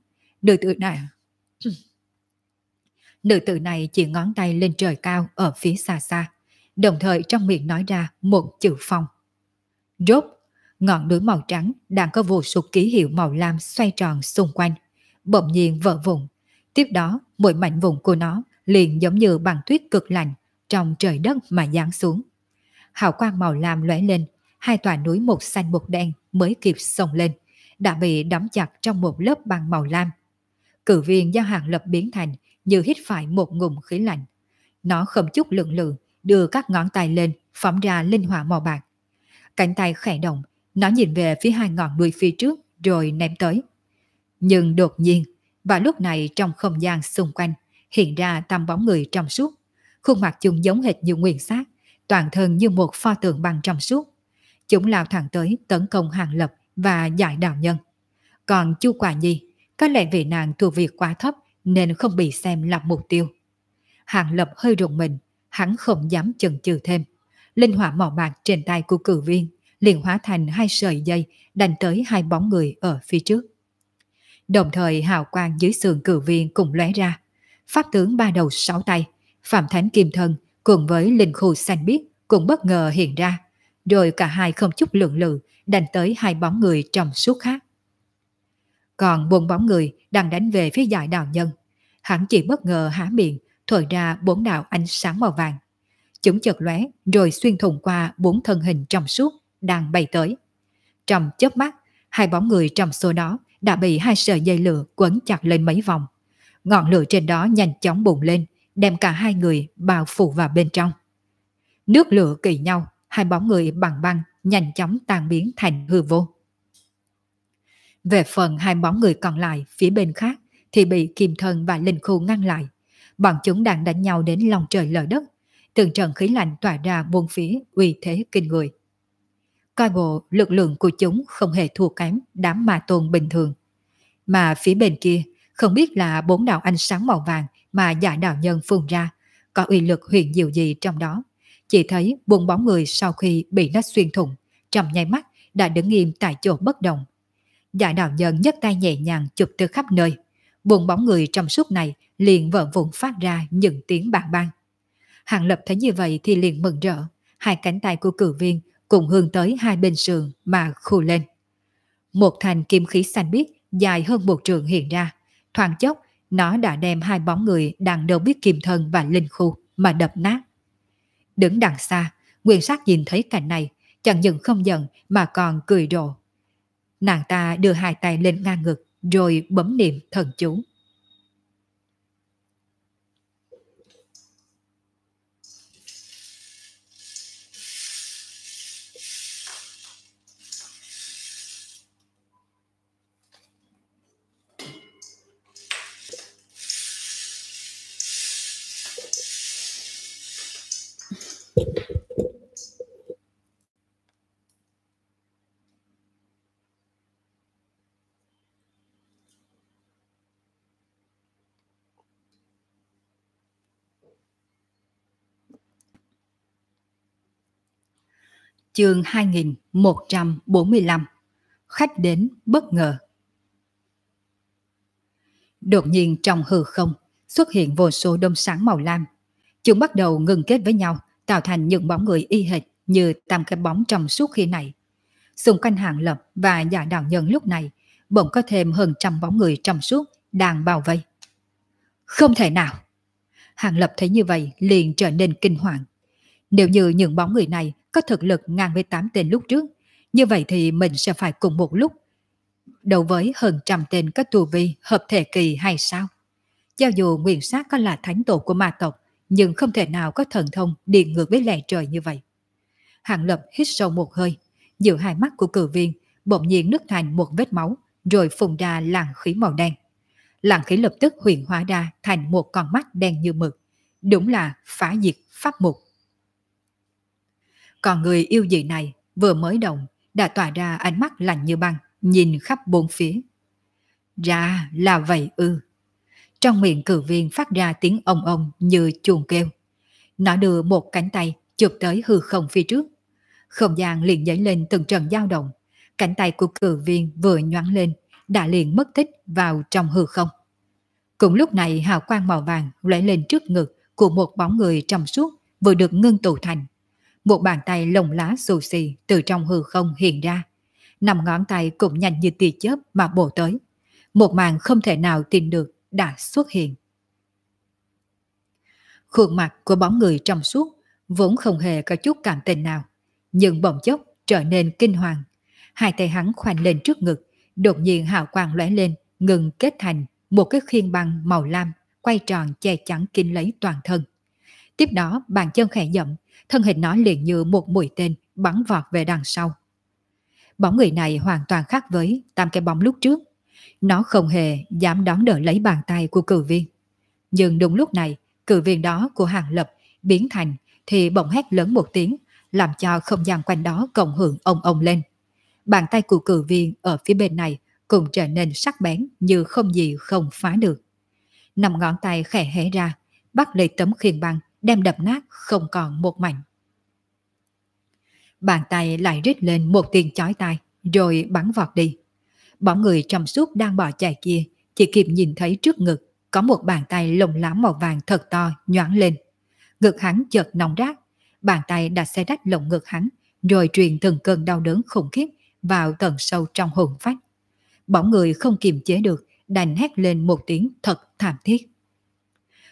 Nữ tử này chỉ ngón tay lên trời cao ở phía xa xa, đồng thời trong miệng nói ra một chữ phong. Rốt, ngọn núi màu trắng đang có vô số ký hiệu màu lam xoay tròn xung quanh, bỗng nhiên vỡ vụn. Tiếp đó, mỗi mảnh vụn của nó liền giống như băng tuyết cực lạnh trong trời đất mà giáng xuống. Hào quang màu lam lóe lên, hai tòa núi một xanh một đen mới kịp xông lên, đã bị đóng chặt trong một lớp băng màu lam. Cử viên do Hàng Lập biến thành như hít phải một ngụm khí lạnh. Nó không chút lượng lự, đưa các ngón tay lên, phóng ra linh hỏa màu bạc. Cánh tay khẽ động, nó nhìn về phía hai ngọn núi phía trước rồi ném tới. Nhưng đột nhiên, vào lúc này trong không gian xung quanh hiện ra tầm bóng người trong suốt, khuôn mặt chúng giống hệt như Nguyên Sát, toàn thân như một pho tượng bằng trong suốt. Chúng lao thẳng tới tấn công Hàng Lập và Giải Đạo Nhân. Còn Chu Quả Nhi, có lẽ vì nàng thuộc việc quá thấp nên không bị xem là mục tiêu. Hàng Lập hơi rùng mình, hắn không dám chần chừ thêm. Linh hỏa màu bạc trên tay của cử viên liền hóa thành hai sợi dây đánh tới hai bóng người ở phía trước. Đồng thời hào quang dưới sườn cử viên cùng lóe ra. Pháp tướng ba đầu sáu tay, Phạm Thánh Kim Thân cùng với linh khu xanh biếc cũng bất ngờ hiện ra. Rồi cả hai không chút lượng lự đánh tới hai bóng người trong suốt khác. Còn bốn bóng người đang đánh về phía Giải Đạo Nhân. Hắn chỉ bất ngờ há miệng, thổi ra 4 đạo ánh sáng màu vàng. Chúng chợt lóe rồi xuyên thủng qua 4 thân hình trong suốt đang bay tới. Trong chớp mắt, hai bóng người trong số đó đã bị hai sợi dây lửa quấn chặt lên mấy vòng. Ngọn lửa trên đó nhanh chóng bùng lên, đem cả hai người bao phủ vào bên trong. Nước lửa kỵ nhau, hai bóng người bằng băng nhanh chóng tan biến thành hư vô. Về phần hai bóng người còn lại phía bên khác thì bị Kim Thân và Linh Khu ngăn lại. Bọn chúng đang đánh nhau đến lòng trời lở đất, từng trận khí lạnh tỏa ra bốn phía uy thế kinh người. Coi bộ lực lượng của chúng không hề thua kém đám ma tôn bình thường. Mà phía bên kia, không biết là 4 đạo ánh sáng màu vàng mà giả đạo nhân phun ra, có uy lực huyền diệu gì trong đó. Chỉ thấy 4 bóng người sau khi bị nó xuyên thủng, trong nháy mắt đã đứng im tại chỗ bất động. Giả đạo nhân nhấc tay nhẹ nhàng chụp từ khắp nơi. 4 bóng người trong suốt này liền vỡ vụn phát ra những tiếng bàng bang. Hàng Lập thấy như vậy thì liền mừng rỡ, hai cánh tay của cử viên cùng hướng tới hai bên sườn mà khu lên. Một thành kim khí xanh biếc dài hơn 1 trượng hiện ra, thoáng chốc nó đã đem hai bóng người đang đâu biết Kim Thân và Linh Khu mà đập nát. Đứng đằng xa, Nguyên Sắc nhìn thấy cảnh này, chẳng những không giận mà còn cười rộ. Nàng ta đưa hai tay lên ngang ngực rồi bấm niệm thần chú. Chương 2145. Khách đến bất ngờ. Đột nhiên trong hư không xuất hiện vô số đom sáng màu lam. Chúng bắt đầu ngừng kết với nhau, tạo thành những bóng người y hệt như tam cái bóng trong suốt khi này. Xung quanh Hàng Lập và Giả Đạo Nhân lúc này bỗng có thêm hơn 100 bóng người trong suốt đang bao vây. Không thể nào! Hàng Lập thấy như vậy liền trở nên kinh hoàng. Nếu như những bóng người này có thực lực ngang với 8 tên lúc trước, như vậy thì mình sẽ phải cùng một lúc đấu với hơn 100 tên có tu vi hợp thể kỳ hay sao? Cho dù Nguyên Sát có là thánh tổ của ma tộc, nhưng không thể nào có thần thông đi ngược với lẽ trời như vậy. Hàng Lập hít sâu một hơi, giữa hai mắt của cử viên bỗng nhiên nứt thành một vết máu, rồi phun ra làn khí màu đen. Làn khí lập tức huyễn hóa ra thành một con mắt đen như mực, đúng là phá diệt pháp mục. Còn người yêu dị này vừa mới động đã tỏa ra ánh mắt lạnh như băng, nhìn khắp bốn phía. Ra là vậy ư. Trong miệng cử viên phát ra tiếng ong ong như chuông kêu. Nó đưa một cánh tay chụp tới hư không phía trước. Không gian liền dấy lên từng trận dao động. Cánh tay của cử viên vừa nhoáng lên, đã liền mất tích vào trong hư không. Cùng lúc này hào quang màu vàng lóe lên trước ngực của một bóng người trong suốt vừa được ngưng tụ thành. Một bàn tay lồng lá xù xì từ trong hư không hiện ra. 5 ngón tay cũng nhanh như tia chớp mà bổ tới. Một màn không thể nào tin được đã xuất hiện. Khuôn mặt của bóng người trong suốt vốn không hề có chút cảm tình nào, nhưng bỗng chốc trở nên kinh hoàng. Hai tay hắn khoanh lên trước ngực, đột nhiên hào quang lóe lên, ngừng kết thành một cái khiên băng màu lam quay tròn che chắn kín lấy toàn thân. Tiếp đó bàn chân khẽ dậm, thân hình nó liền như một mũi tên bắn vọt về đằng sau. Bóng người này hoàn toàn khác với 8 cái bóng lúc trước. Nó không hề dám đón đỡ lấy bàn tay của cử viên. Nhưng đúng lúc này, cử viên đó của Hàng Lập biến thành thì bỗng hét lớn một tiếng, làm cho không gian quanh đó cộng hưởng ong ong lên. Bàn tay của cử viên ở phía bên này cũng trở nên sắc bén như không gì không phá được. 5 ngón tay khẽ hé ra, bắt lấy tấm khiên băng, đem đập nát không còn một mảnh. Bàn tay lại rít lên một tiếng chói tai, rồi bắn vọt đi. Bóng người trong suốt đang bỏ chạy kia chỉ kịp nhìn thấy trước ngực có một bàn tay lồng lám màu vàng thật to nhoáng lên. Ngực hắn chợt nóng rát, bàn tay đã xé rách lồng ngực hắn, rồi truyền từng cơn đau đớn khủng khiếp vào tận sâu trong hồn phách. Bóng người không kiềm chế được, đành hét lên một tiếng thật thảm thiết.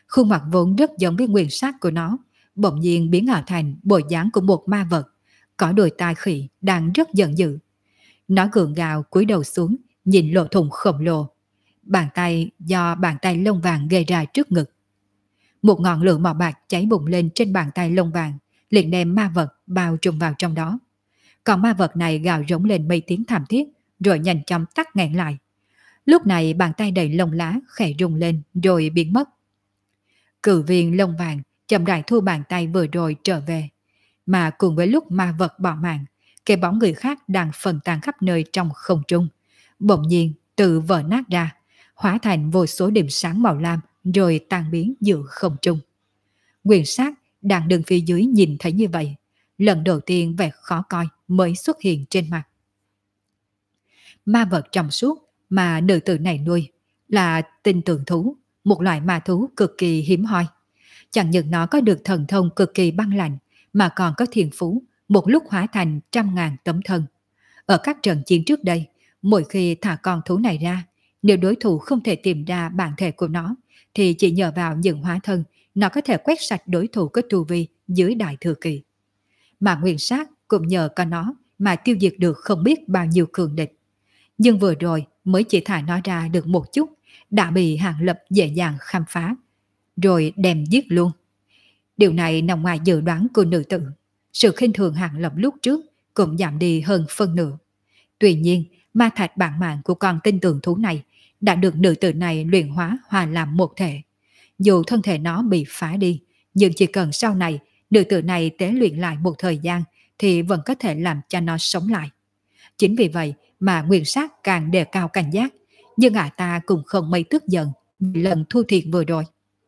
Khuôn mặt vốn rất giống với nguyên sắc của nó, bỗng nhiên biến ảo thành bộ dáng của một ma vật, có đôi tai khỉ đang rất giận dữ. Nó gượng gạo cúi đầu xuống, nhìn lỗ thủng khổng lồ. Bàn tay do bàn tay lông vàng gây ra trước ngực. Một ngọn lửa màu bạc cháy bùng lên trên bàn tay lông vàng, liền đem ma vật bao trùm vào trong đó. Còn ma vật này gào rống lên mấy tiếng thảm thiết, rồi nhanh chóng tắt nghẹn lại. Lúc này bàn tay đầy lông lá khẽ rung lên rồi biến mất. Cử viên lông vàng chậm rãi thu bàn tay vừa rồi trở về. Mà cùng với lúc ma vật bỏ mạng, cái bóng người khác đang phân tán khắp nơi trong không trung. Bỗng nhiên tự vỡ nát ra, hóa thành vô số điểm sáng màu lam rồi tan biến giữa không trung. Nguyên sát đang đứng phía dưới nhìn thấy như vậy. Lần đầu tiên vẻ khó coi mới xuất hiện trên mặt. Ma vật trong suốt mà nữ tử này nuôi là tinh tường thú, một loại ma thú cực kỳ hiếm hoi. Chẳng những nó có được thần thông cực kỳ băng lạnh, mà còn có thiên phú, một lúc hóa thành 100.000 tấm thân. Ở các trận chiến trước đây, mỗi khi thả con thú này ra, nếu đối thủ không thể tìm ra bản thể của nó, thì chỉ nhờ vào những hóa thân, nó có thể quét sạch đối thủ có tu vi dưới đại thừa kỳ. Mà nguyên sát cũng nhờ có nó mà tiêu diệt được không biết bao nhiêu cường địch. Nhưng vừa rồi mới chỉ thả nó ra được một chút, đã bị Hàng Lập dễ dàng khám phá, rồi đem giết luôn. Điều này nằm ngoài dự đoán của nữ tử. Sự khinh thường Hàng Lập lúc trước cũng giảm đi hơn phân nửa. Tuy nhiên, ma thạch bản mạng của con tinh tường thú này đã được nữ tử này luyện hóa hòa làm một thể. Dù thân thể nó bị phá đi, nhưng chỉ cần sau này nữ tử này tế luyện lại một thời gian thì vẫn có thể làm cho nó sống lại. Chính vì vậy mà nguyên sát càng đề cao cảnh giác, nhưng ta cũng không mấy tức giận vì lần thua thiệt vừa rồi.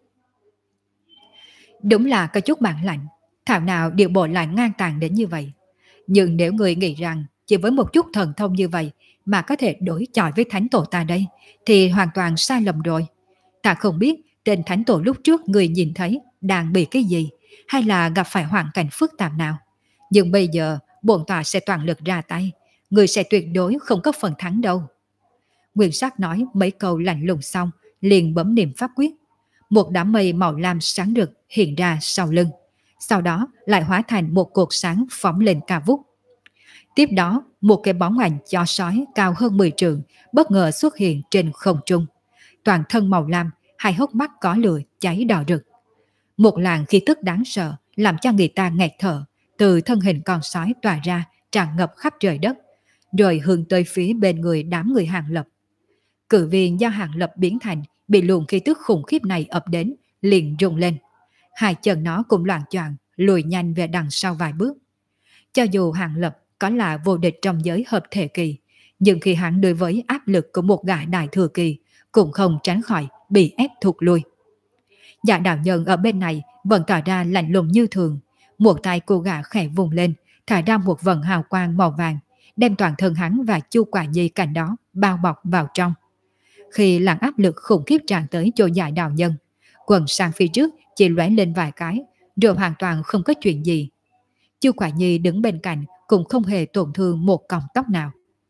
Đúng là có chút bản lạnh, thảo nào điều bộ lại ngang tàn đến như vậy. Nhưng nếu người nghĩ rằng chỉ với một chút thần thông như vậy mà có thể đối chọi với thánh tổ ta đây, thì hoàn toàn sai lầm rồi. Ta không biết tên thánh tổ lúc trước người nhìn thấy đang bị cái gì, hay là gặp phải hoàn cảnh phức tạp nào. Nhưng bây giờ bổn tọa sẽ toàn lực ra tay, người sẽ tuyệt đối không có phần thắng đâu. Nguyên sắc nói mấy câu lạnh lùng xong, liền bấm niệm pháp quyết. Một đám mây màu lam sáng rực hiện ra sau lưng, sau đó lại hóa thành một cột sáng phóng lên cao vút. Tiếp đó, một cái bóng ảnh chó sói cao hơn 10 trượng bất ngờ xuất hiện trên không trung. Toàn thân màu lam, hai hốc mắt có lửa cháy đỏ rực. Một làn khí tức đáng sợ làm cho người ta nghẹt thở từ thân hình con sói tỏa ra, tràn ngập khắp trời đất, rồi hướng tới phía bên người đám người Hàng Lập. Cử viên do Hàng Lập biến thành bị luồng khí tức khủng khiếp này ập đến, liền rung lên. Hai chân nó cũng loạng choạng lùi nhanh về đằng sau vài bước. Cho dù Hàng Lập có là vô địch trong giới hợp thể kỳ, nhưng khi hắn đối với áp lực của một gã đại thừa kỳ, cũng không tránh khỏi bị ép thụt lui. Dạ đạo nhân ở bên này vẫn tỏ ra lạnh lùng như thường. Một tay cô gã khẽ vùng lên, thả ra một vầng hào quang màu vàng, đem toàn thân hắn và Chu Quả Nhi cạnh đó bao bọc vào trong. Khi làn áp lực khủng khiếp tràn tới chỗ dạ đạo nhân, quần sang phía trước chỉ lóe lên vài cái, rồi hoàn toàn không có chuyện gì. Chu Quả Nhi đứng bên cạnh cũng không hề tổn thương một cọng tóc nào.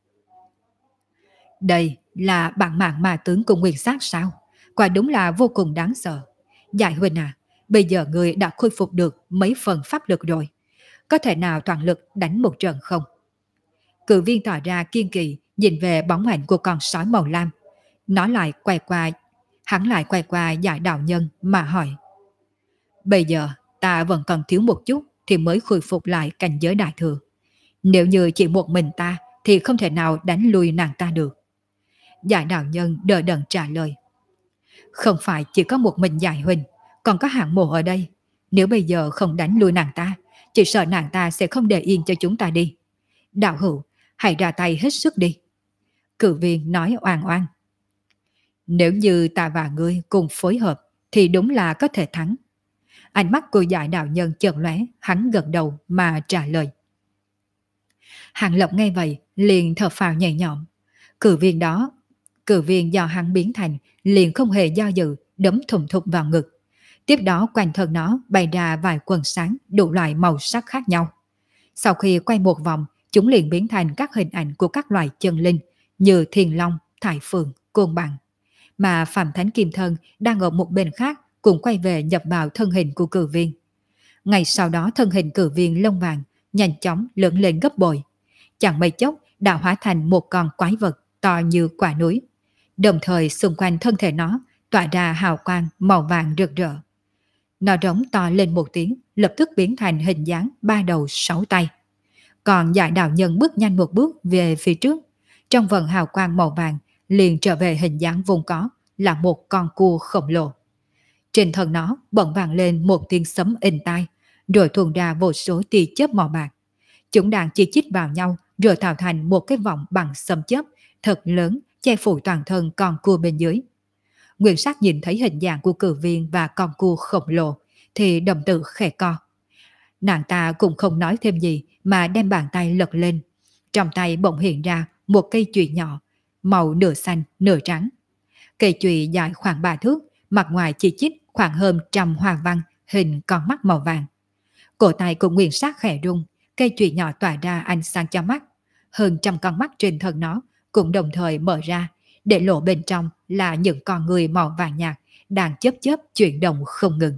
Đây là bản mạng ma tướng của Nguyên Sát sao? Quả đúng là vô cùng đáng sợ. Giải huynh à, bây giờ người đã khôi phục được mấy phần pháp lực rồi. Có thể nào toàn lực đánh một trận không? Cự viên tỏ ra kiên kỳ nhìn về bóng ảnh của con sói màu lam. Hắn lại quay qua giải đạo nhân mà hỏi. Bây giờ ta vẫn còn thiếu một chút thì mới khôi phục lại cảnh giới đại thừa. Nếu như chỉ một mình ta thì không thể nào đánh lui nàng ta được. Giải đạo nhân đờ đẫn trả lời. Không phải chỉ có một mình giải huynh, còn có hạng mộ ở đây. Nếu bây giờ không đánh lui nàng ta, chỉ sợ nàng ta sẽ không để yên cho chúng ta đi. Đạo hữu, hãy ra tay hết sức đi. Cử viên nói oan oan. Nếu như ta và ngươi cùng phối hợp thì đúng là có thể thắng. Ánh mắt của giải đạo nhân chợt lóe, hắn gật đầu mà trả lời. Hàng Lập nghe vậy liền thở phào nhẹ nhõm. Cử viên do hắn biến thành liền không hề do dự đấm thùng thục vào ngực. Tiếp đó quanh thân nó bày ra vài quần sáng đủ loại màu sắc khác nhau. Sau khi quay một vòng, chúng liền biến thành các hình ảnh của các loài chân linh như Thiền Long, Thải Phượng, Côn Bằng. Mà Phạm Thánh Kim Thân đang ở một bên khác cũng quay về nhập vào thân hình của cử viên. Ngày sau đó thân hình cử viên lông vàng nhanh chóng lớn lên gấp bội. Chẳng mấy chốc đã hóa thành một con quái vật to như quả núi. Đồng thời xung quanh thân thể nó tỏa ra hào quang màu vàng rực rỡ. Nó rống to lên một tiếng, lập tức biến thành hình dáng ba đầu sáu tay. Còn Giải Đạo Nhân bước nhanh một bước về phía trước, trong vần hào quang màu vàng liền trở về hình dáng vốn có, là một con cua khổng lồ. Trên thân nó bỗng vang lên một tiếng sấm inh tai, rồi thuần ra vô số tia chớp màu bạc. Chúng đang chỉ chít vào nhau rồi tạo thành một cái vòng bằng sấm chớp thật lớn che phủ toàn thân con cua bên dưới. Nguyên Sắc nhìn thấy hình dạng của cử viên và con cua khổng lồ thì đồng tử khẽ co. Nàng ta cũng không nói thêm gì mà đem bàn tay lật lên. Trong tay bỗng hiện ra một cây chùy nhỏ, màu nửa xanh nửa trắng. Cây chùy dài khoảng 3 thước, mặt ngoài chỉ chít khoảng hơn trăm hoa văn hình con mắt màu vàng. Cổ tay của Nguyên Sắc khẽ rung, cây chùy nhỏ tỏa ra ánh sáng cho mắt. Hơn trăm con mắt trên thân nó cũng đồng thời mở ra, để lộ bên trong là những con người màu vàng nhạt đang chớp chớp chuyển động không ngừng.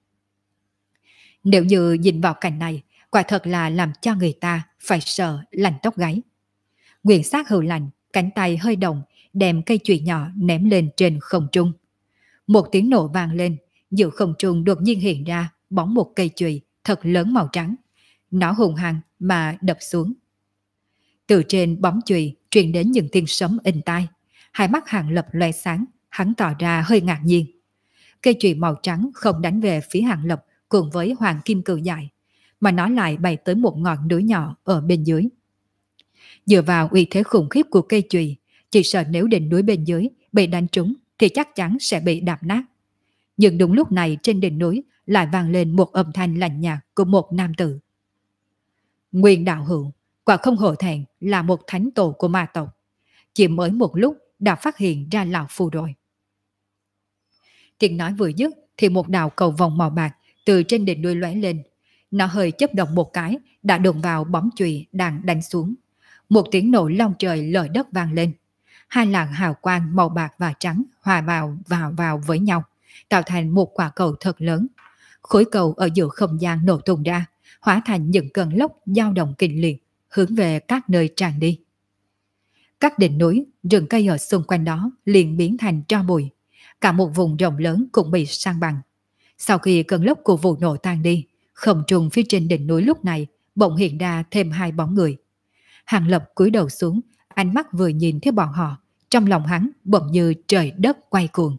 Nếu như nhìn vào cảnh này, quả thật là làm cho người ta phải sợ lạnh tóc gáy. Nguyên Sắc hừ lạnh, cánh tay hơi động, đem cây chùy nhỏ ném lên trên không trung. Một tiếng nổ vang lên, giữa không trung đột nhiên hiện ra bóng một cây chùy thật lớn màu trắng. Nó hùng hăng mà đập xuống. Từ trên bóng chùy truyền đến những tiếng sấm inh tai. Hai mắt Hàng Lập loe sáng, hắn tỏ ra hơi ngạc nhiên. Cây chùy màu trắng không đánh về phía Hàng Lập cùng với hoàng kim cự dài, mà nó lại bay tới một ngọn núi nhỏ ở bên dưới. Dựa vào uy thế khủng khiếp của cây chùy, chỉ sợ nếu đỉnh núi bên dưới bị đánh trúng thì chắc chắn sẽ bị đạp nát. Nhưng đúng lúc này trên đỉnh núi lại vang lên một âm thanh lạnh nhạt của một nam tử. Nguyên đạo hữu, quả không hổ thẹn là một thánh tổ của ma tộc. Chỉ mới một lúc đã phát hiện ra lão phu rồi. Tiếng nói vừa dứt thì một đạo cầu vòng màu bạc từ trên đỉnh núi lóe lên. Nó hơi chớp động một cái đã đụng vào bóng chùy đang đánh xuống. Một tiếng nổ long trời lở đất vang lên. Hai làn hào quang màu bạc và trắng hòa vào với nhau, tạo thành một quả cầu thật lớn. Khối cầu ở giữa không gian nổ tung ra, hóa thành những cơn lốc dao động kịch liệt, hướng về các nơi tràn đi. Các đỉnh núi, rừng cây ở xung quanh đó liền biến thành tro bụi. Cả một vùng rộng lớn cũng bị san bằng. Sau khi cơn lốc của vụ nổ tan đi, không trung phía trên đỉnh núi lúc này bỗng hiện ra thêm hai bóng người. Hàng Lập cúi đầu xuống, ánh mắt vừa nhìn thấy bọn họ, trong lòng hắn bỗng như trời đất quay cuồng.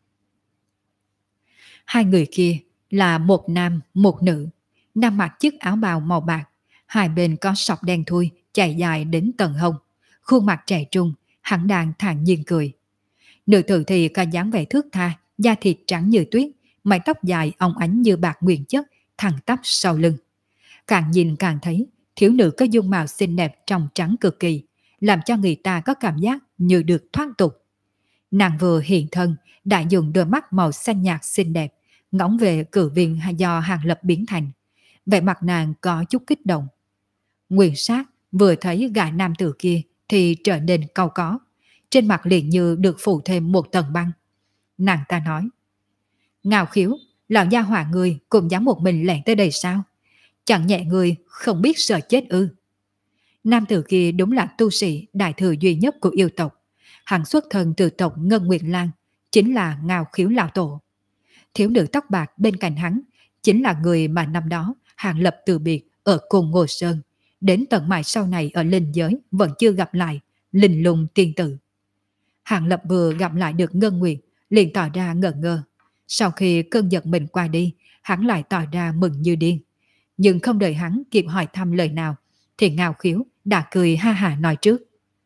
Hai người kia là một nam, một nữ. Nam mặc chiếc áo bào màu bạc, hai bên có sọc đen thui chạy dài đến tận hông, khuôn mặt trẻ trung, hắn đang thản nhiên cười. Nữ tử thì có dáng vẻ thước tha, da thịt trắng như tuyết, mái tóc dài óng ánh như bạc nguyên chất, thẳng tắp sau lưng. Càng nhìn càng thấy thiếu nữ có dung mạo xinh đẹp trong trắng cực kỳ, làm cho người ta có cảm giác như được thoát tục. Nàng vừa hiện thân đã dùng đôi mắt màu xanh nhạt xinh đẹp ngóng về cử viên do Hàng Lập biến thành. Vẻ mặt nàng có chút kích động. Nguyên Sát vừa thấy gã nam tử kia thì trở nên cau có, trên mặt liền như được phủ thêm một tầng băng. Nàng ta nói: Ngao Khiếu, lão gia hỏa người cũng dám một mình lẻn tới đây sao? Chẳng nhẹ người không biết sợ chết ư? Nam tử kia đúng là tu sĩ đại thừa duy nhất của yêu tộc. Hắn xuất thân từ tộc Ngân Nguyệt Lan, chính là Ngao Khiếu lão tổ. Thiếu nữ tóc bạc bên cạnh hắn chính là người mà năm đó Hàng Lập từ biệt ở Côn Ngô Sơn, đến tận mãi sau này ở linh giới vẫn chưa gặp lại, Linh Lung tiên tử. Hàng Lập vừa gặp lại được Ngân Nguyệt liền tỏ ra ngẩn ngơ. Sau khi cơn giận mình qua đi, hắn lại tỏ ra mừng như điên. Nhưng không đợi hắn kịp hỏi thăm lời nào thì Ngao Khiếu đã cười ha hả nói trước: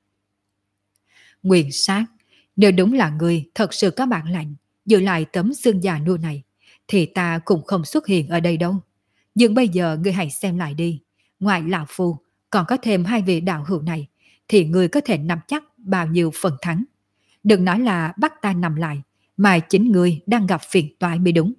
Nguyên Sát, nếu đúng là người thật sự có bản lãnh giữ lại tấm xương già nua này thì ta cũng không xuất hiện ở đây đâu. Nhưng bây giờ ngươi hãy xem lại đi, ngoài lão phu còn có thêm hai vị đạo hữu này thì ngươi có thể nắm chắc bao nhiêu phần thắng. Đừng nói là bắt ta nằm lại, mà chính ngươi đang gặp phiền toái mới đúng.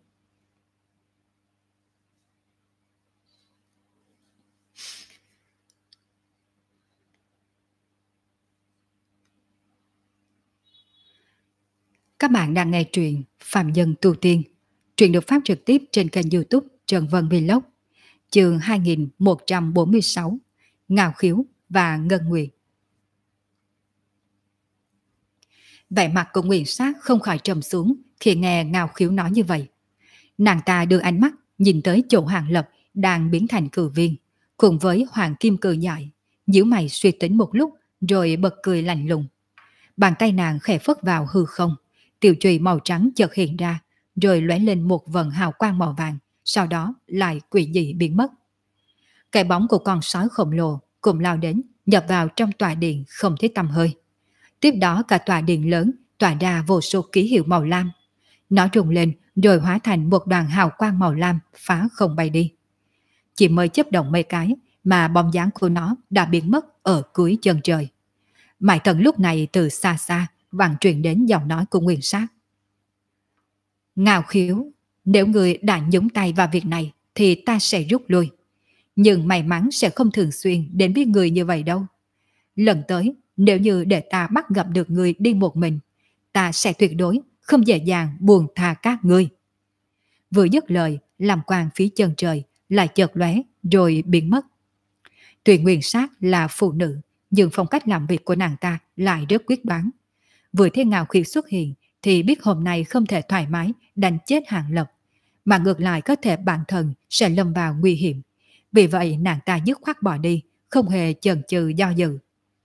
Các bạn đang nghe truyện Phạm Nhân Tu Tiên, Truyện được phát trực tiếp trên kênh YouTube Trần Vân Vlog. Chương 2146, Ngao Khiếu và Ngân Nguyệt. Vẻ mặt của Nguyệt Sát không khỏi trầm xuống khi nghe Ngao Khiếu nói như vậy. Nàng ta đưa ánh mắt nhìn tới chỗ Hàng Lập đang biến thành cử viên, cùng với Hoàng Kim cử nhại, nhíu mày suy tính một lúc rồi bật cười lạnh lùng. Bàn tay nàng khẽ phất vào hư không, tiểu chùy màu trắng chợt hiện ra, rồi lóe lên một vầng hào quang màu vàng, sau đó lại quỷ dị biến mất. Cái bóng của con sói khổng lồ cùng lao đến, nhập vào trong tòa điện không thấy tăm hơi. Tiếp đó cả tòa điện lớn tỏa ra vô số ký hiệu màu lam. Nó rung lên rồi hóa thành một đoàn hào quang màu lam phá không bay đi. Chỉ mới chớp động mấy cái mà bóng dáng của nó đã biến mất ở cuối chân trời. Mãi tận lúc này từ xa xa vang truyền đến giọng nói của Nguyên Sát. Ngao Khiếu, nếu người đã nhúng tay vào việc này thì ta sẽ rút lui. Nhưng may mắn sẽ không thường xuyên đến biết người như vậy đâu. Lần tới, nếu như để ta bắt gặp được người đi một mình, ta sẽ tuyệt đối không dễ dàng buông tha các ngươi. Vừa dứt lời, làm quang phía chân trời lại chợt lóe rồi biến mất. Tuy Nguyên Sát là phụ nữ, nhưng phong cách làm việc của nàng ta lại rất quyết đoán. Vừa thấy Ngao Khiếu xuất hiện thì biết hôm nay không thể thoải mái đánh chết Hàng Lập, mà ngược lại có thể bản thân sẽ lâm vào nguy hiểm. Vì vậy nàng ta dứt khoát bỏ đi, không hề chần chừ do dự.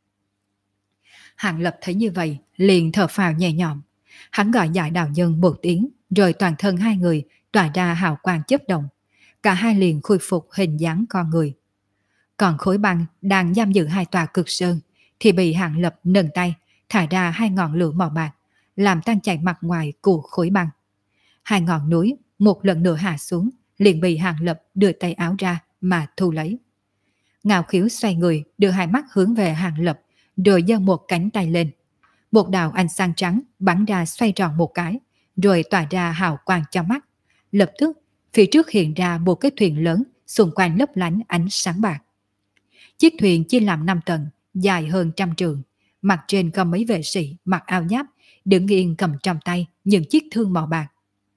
Hàng Lập thấy như vậy, liền thở phào nhẹ nhõm. Hắn gọi Giải Đạo Nhân một tiếng, rồi toàn thân hai người tỏa ra hào quang chớp động. Cả hai liền khôi phục hình dáng con người. Còn khối băng đang giam giữ hai tòa cực sơn thì bị Hàng Lập nâng tay thả ra hai ngọn lửa màu bạc, làm tan chảy mặt ngoài của khối băng. Hai ngọn núi một lần nữa hạ xuống, liền bị Hàng Lập đưa tay áo ra mà thu lấy. Ngao Khiếu xoay người, đưa hai mắt hướng về Hàng Lập, rồi giơ một cánh tay lên. Một đạo ánh sáng trắng bắn ra xoay tròn một cái, rồi tỏa ra hào quang cho mắt. Lập tức, phía trước hiện ra một cái thuyền lớn, xung quanh lấp lánh ánh sáng bạc. Chiếc thuyền chia làm 5 tầng, dài hơn 100 trượng. Mặt trên có mấy vệ sĩ mặc áo giáp, đứng yên cầm trong tay những chiếc thương màu bạc.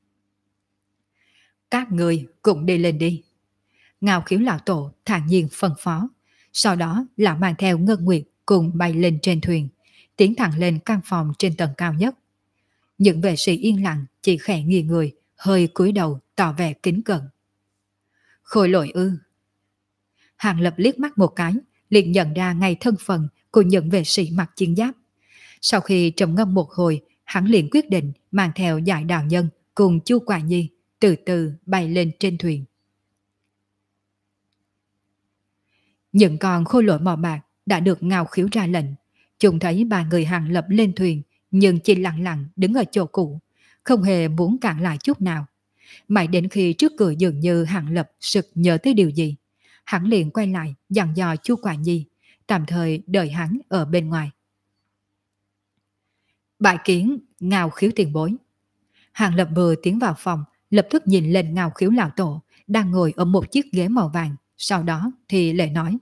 Các người cũng đi lên đi. Ngao Khiếu lão tổ thản nhiên phân phó. Sau đó lão mang theo Ngân Nguyệt cùng bay lên trên thuyền, tiến thẳng lên căn phòng trên tầng cao nhất. Những vệ sĩ yên lặng chỉ khẽ nghiêng người, hơi cúi đầu tỏ vẻ kính cẩn. Khôi Lỗi ư? Hàng Lập liếc mắt một cái, liền nhận ra ngay thân phận của những vệ sĩ mặc chiến giáp. Sau khi trầm ngâm một hồi, hắn liền quyết định mang theo Giải Đạo Nhân cùng Chu Quả Nhi từ từ bay lên trên thuyền. Những con khôi lỗi màu bạc đã được Ngao Khiếu ra lệnh. Chúng thấy ba người Hàng Lập lên thuyền, nhưng chỉ lặng lặng đứng ở chỗ cũ, không hề muốn cản lại chút nào. Mãi đến khi trước cửa dường như Hàng Lập sực nhớ tới điều gì, hắn liền quay lại dặn dò Chu Quả Nhi, tạm thời đợi hắn ở bên ngoài. Bái kiến Ngao Khiếu tiền bối. Hàng Lập vừa tiến vào phòng, lập tức nhìn lên Ngao Khiếu lão tổ đang ngồi ở một chiếc ghế màu vàng, sau đó thì lễ nói.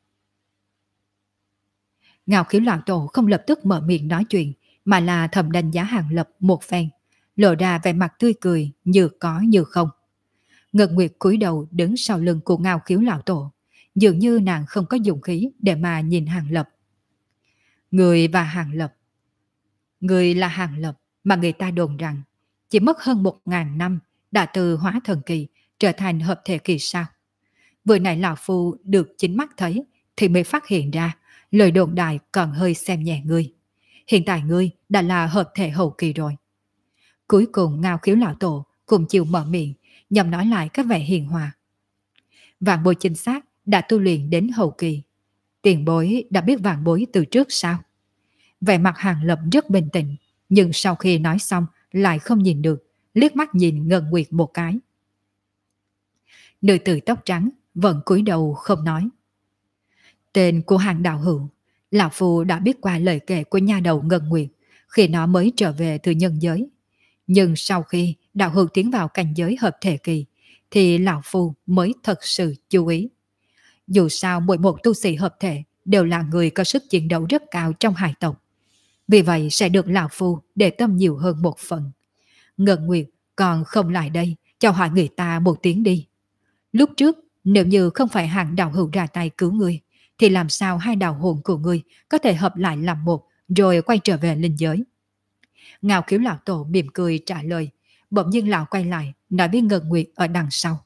Ngao Khiếu lão tổ không lập tức mở miệng nói chuyện, mà là thầm đánh giá Hàng Lập một phen, lộ ra vẻ mặt tươi cười như có như không. Ngân Nguyệt cúi đầu đứng sau lưng của Ngao Khiếu lão tổ, dường như nàng không có dụng khí để mà nhìn Hàng Lập. Người và Hàng Lập. Người là Hàng Lập mà người ta đồn rằng chỉ mất hơn 1000 năm đã từ hóa thần kỳ trở thành hợp thể kỳ sao? Vừa nãy lão phu được chính mắt thấy thì mới phát hiện ra lời đồn đại còn hơi xem nhẹ ngươi. Hiện tại ngươi đã là hợp thể hậu kỳ rồi. Cuối cùng Ngao Khiếu lão tổ cùng chịu mở miệng, nhằm nói lại các vẻ hiền hòa. Vạn bối chính xác đã tu luyện đến hậu kỳ. Tiền bối đã biết vạn bối từ trước sao? Vẻ mặt Hàng Lập rất bình tĩnh, nhưng sau khi nói xong lại không nhìn được, liếc mắt nhìn Ngân Nguyệt một cái. Nữ tử tóc trắng vẫn cúi đầu không nói. Tên của Hàng đạo hữu, lão phu đã biết qua lời kể của nha đầu Ngân Nguyệt khi nó mới trở về từ nhân giới. Nhưng sau khi đạo hữu tiến vào cảnh giới hợp thể kỳ thì lão phu mới thật sự chú ý. Dù sao mỗi một tu sĩ hợp thể đều là người có sức chiến đấu rất cao trong hải tộc. Vì vậy sẽ được lão phu để tâm nhiều hơn một phần. Ngân Nguyệt còn không lại đây, chào hỏi người ta một tiếng đi. Lúc trước, nếu như không phải hàng đạo hữu ra tay cứu ngươi, thì làm sao hai đạo hồn của ngươi có thể hợp lại làm một rồi quay trở về linh giới? Ngao Khiếu lão tổ mỉm cười trả lời, bỗng nhiên lão quay lại, nói với Ngân Nguyệt ở đằng sau.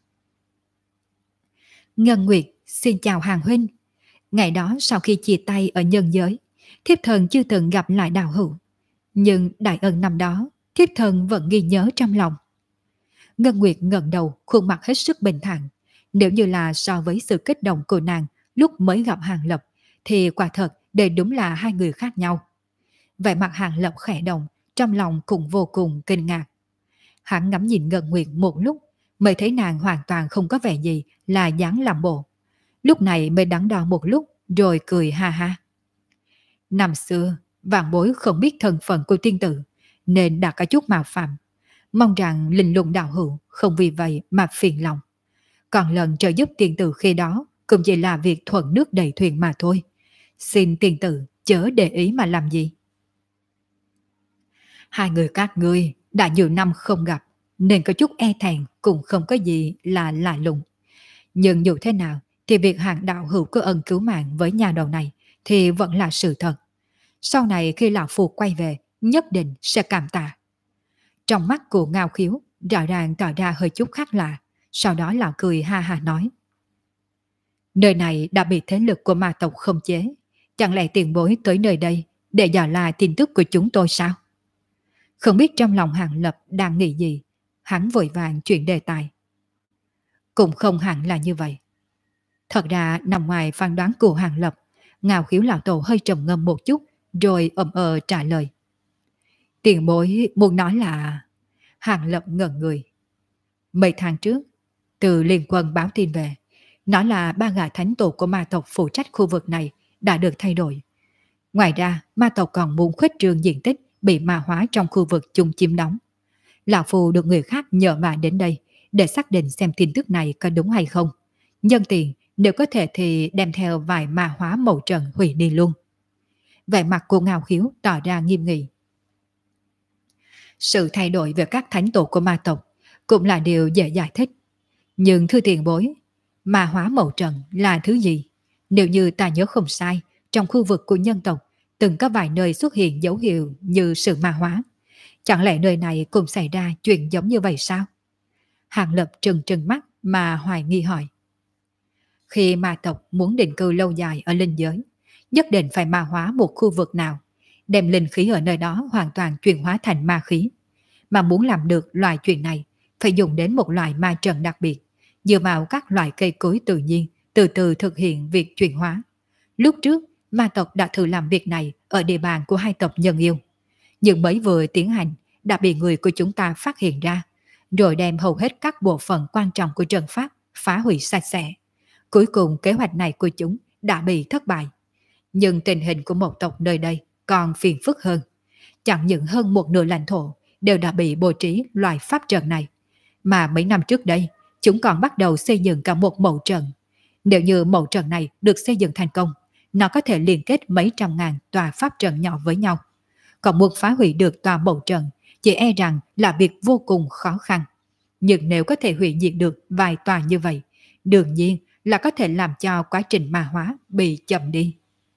Ngân Nguyệt, xin chào hàng huynh. Ngày đó sau khi chia tay ở nhân giới, thiếp thần chưa từng gặp lại đạo hữu. Nhưng đại ân năm đó, thiếp thần vẫn ghi nhớ trong lòng. Ngân Nguyệt ngẩng đầu, khuôn mặt hết sức bình thản. Nếu như là so với sự kích động của nàng lúc mới gặp Hàng Lập, thì quả thật đây đúng là hai người khác nhau. Vẻ mặt Hàng Lập khẽ động, trong lòng cũng vô cùng kinh ngạc. Hắn ngắm nhìn Ngân Nguyệt một lúc, mới thấy nàng hoàn toàn không có vẻ gì là dáng làm bộ. Lúc này mới đắn đo một lúc, rồi cười ha ha. Năm xưa, vạn bối không biết thân phận của tiên tử, nên đã có chút mạo phạm. Mong rằng linh lung đạo hữu không vì vậy mà phiền lòng. Còn lần trợ giúp tiên tử khi đó cũng chỉ là việc thuận nước đẩy thuyền mà thôi. Xin tiên tử chớ để ý mà làm gì. Hai người các ngươi đã nhiều năm không gặp, nên có chút e thẹn cũng không có gì là lạ lùng. Nhưng dù thế nào thì việc Hàng đạo hữu có ân cứu mạng với nhà đầu này thì vẫn là sự thật. Sau này khi lão phu quay về, nhất định sẽ cảm tạ. Trong mắt của Ngao Khiếu rõ ràng tỏ ra hơi chút khác lạ. Sau đó lão cười ha ha nói: Nơi này đã bị thế lực của ma tộc khống chế. Chẳng lẽ tiền bối tới nơi đây để dò la tin tức của chúng tôi sao? Không biết trong lòng Hàng Lập đang nghĩ gì, hắn vội vàng chuyển đề tài. Cũng không hẳn là như vậy. Thật ra nằm ngoài phán đoán của Hàng Lập, Ngao Khiếu lão tổ hơi trầm ngâm một chút, rồi trả lời. Tiền bối muốn nói là... Hàng Lập ngẩn người. Mấy tháng trước, từ liên quân báo tin về, nói là ba gã thánh tổ của ma tộc phụ trách khu vực này đã được thay đổi. Ngoài ra, ma tộc còn muốn khuếch trương diện tích bị ma hóa trong khu vực chung chiếm đóng. Lão Phu được người khác nhờ vả đến đây để xác định xem tin tức này có đúng hay không. Nhân tiện, nếu có thể thì đem theo vài ma hóa màu trần hủy đi luôn. Vẻ mặt của Ngao Khiếu tỏ ra nghiêm nghị. Sự thay đổi về các thánh tổ của ma tộc cũng là điều dễ giải thích. Nhưng thưa tiền bối, ma hóa màu trần là thứ gì? Nếu như ta nhớ không sai, trong khu vực của nhân tộc từng có vài nơi xuất hiện dấu hiệu như sự ma hóa. Chẳng lẽ nơi này cũng xảy ra chuyện giống như vậy sao? Hàng Lập trừng trừng mắt mà hoài nghi hỏi. Khi ma tộc muốn định cư lâu dài ở linh giới, nhất định phải ma hóa một khu vực nào, đem linh khí ở nơi đó hoàn toàn chuyển hóa thành ma khí. Mà muốn làm được loại chuyện này, phải dùng đến một loại ma trận đặc biệt, dựa vào các loại cây cối tự nhiên, từ từ thực hiện việc chuyển hóa. Lúc trước, ma tộc đã thử làm việc này ở địa bàn của hai tộc nhân yêu. Nhưng mới vừa tiến hành, đã bị người của chúng ta phát hiện ra, rồi đem hầu hết các bộ phận quan trọng của trận pháp phá hủy sạch sẽ. Cuối cùng kế hoạch này của chúng đã bị thất bại. Nhưng tình hình của một tộc nơi đây còn phiền phức hơn. Chẳng những hơn một nửa lãnh thổ đều đã bị bố trí loại pháp trận này. Mà mấy năm trước đây, chúng còn bắt đầu xây dựng cả một mẫu trận. Nếu như mẫu trận này được xây dựng thành công, nó có thể liên kết mấy trăm ngàn tòa pháp trận nhỏ với nhau. Còn muốn phá hủy được tòa mẫu trận, chỉ e rằng là việc vô cùng khó khăn. Nhưng nếu có thể hủy diệt được vài tòa như vậy, đương nhiên là có thể làm cho quá trình ma hóa bị chậm đi.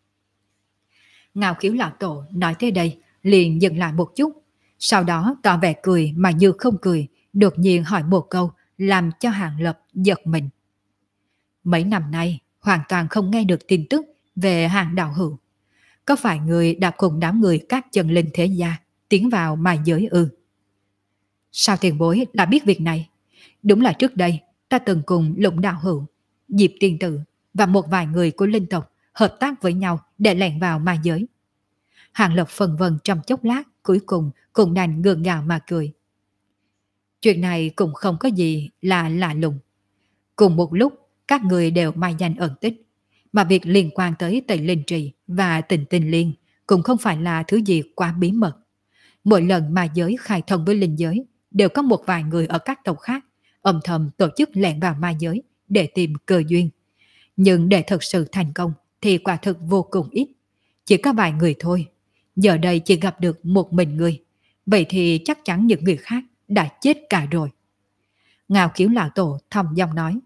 Ngao Khiếu lão tổ nói tới đây, liền dừng lại một chút, sau đó tỏ vẻ cười mà như không cười, đột nhiên hỏi một câu làm cho Hàng Lập giật mình. Mấy năm nay hoàn toàn không nghe được tin tức về Hàng đạo hữu. Có phải người đã cùng đám người các chân linh thế gia tiến vào ma giới ư? Sao tiền bối đã biết việc này? Đúng là trước đây ta từng cùng Lũng đạo hữu, Diệp tiên tử và một vài người của linh tộc hợp tác với nhau để lẻn vào ma giới. Hàng Lập phần vần trong chốc lát, cuối cùng cũng đành gượng gạo mà cười. Chuyện này cũng không có gì là lạ lùng. Cùng một lúc, các người đều mai danh ẩn tích, mà việc liên quan tới Tây Linh Trì và Tình Tinh Liên cũng không phải là thứ gì quá bí mật. Mỗi lần ma giới khai thông với linh giới, đều có một vài người ở các tộc khác âm thầm tổ chức lẻn vào ma giới để tìm cơ duyên. Nhưng để thật sự thành công thì quả thực vô cùng ít, chỉ có vài người thôi. Giờ đây chỉ gặp được một mình người, vậy thì chắc chắn những người khác đã chết cả rồi. Ngao Khiếu lão tổ thầm giọng nói.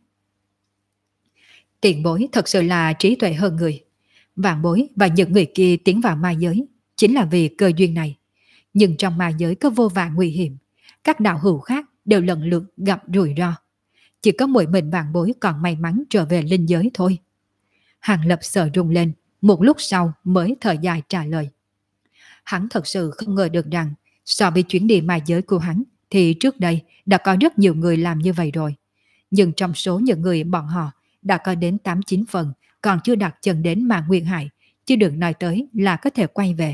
Tiền bối thật sự là trí tuệ hơn người. Vạn bối và những người kia tiến vào ma giới chính là vì cơ duyên này. Nhưng trong ma giới có vô vàn nguy hiểm. Các đạo hữu khác đều lần lượt gặp rủi ro. Chỉ có mỗi mình vạn bối còn may mắn trở về linh giới thôi. Hàng Lập sợ rung lên, một lúc sau mới thở dài trả lời. Hắn thật sự không ngờ được rằng so với chuyến đi ma giới của hắn thì trước đây đã có rất nhiều người làm như vậy rồi. Nhưng trong số những người bọn họ đã có đến 8-9 phần còn chưa đặt chân đến Ma Nguyên Hải, chứ đừng nói tới là có thể quay về.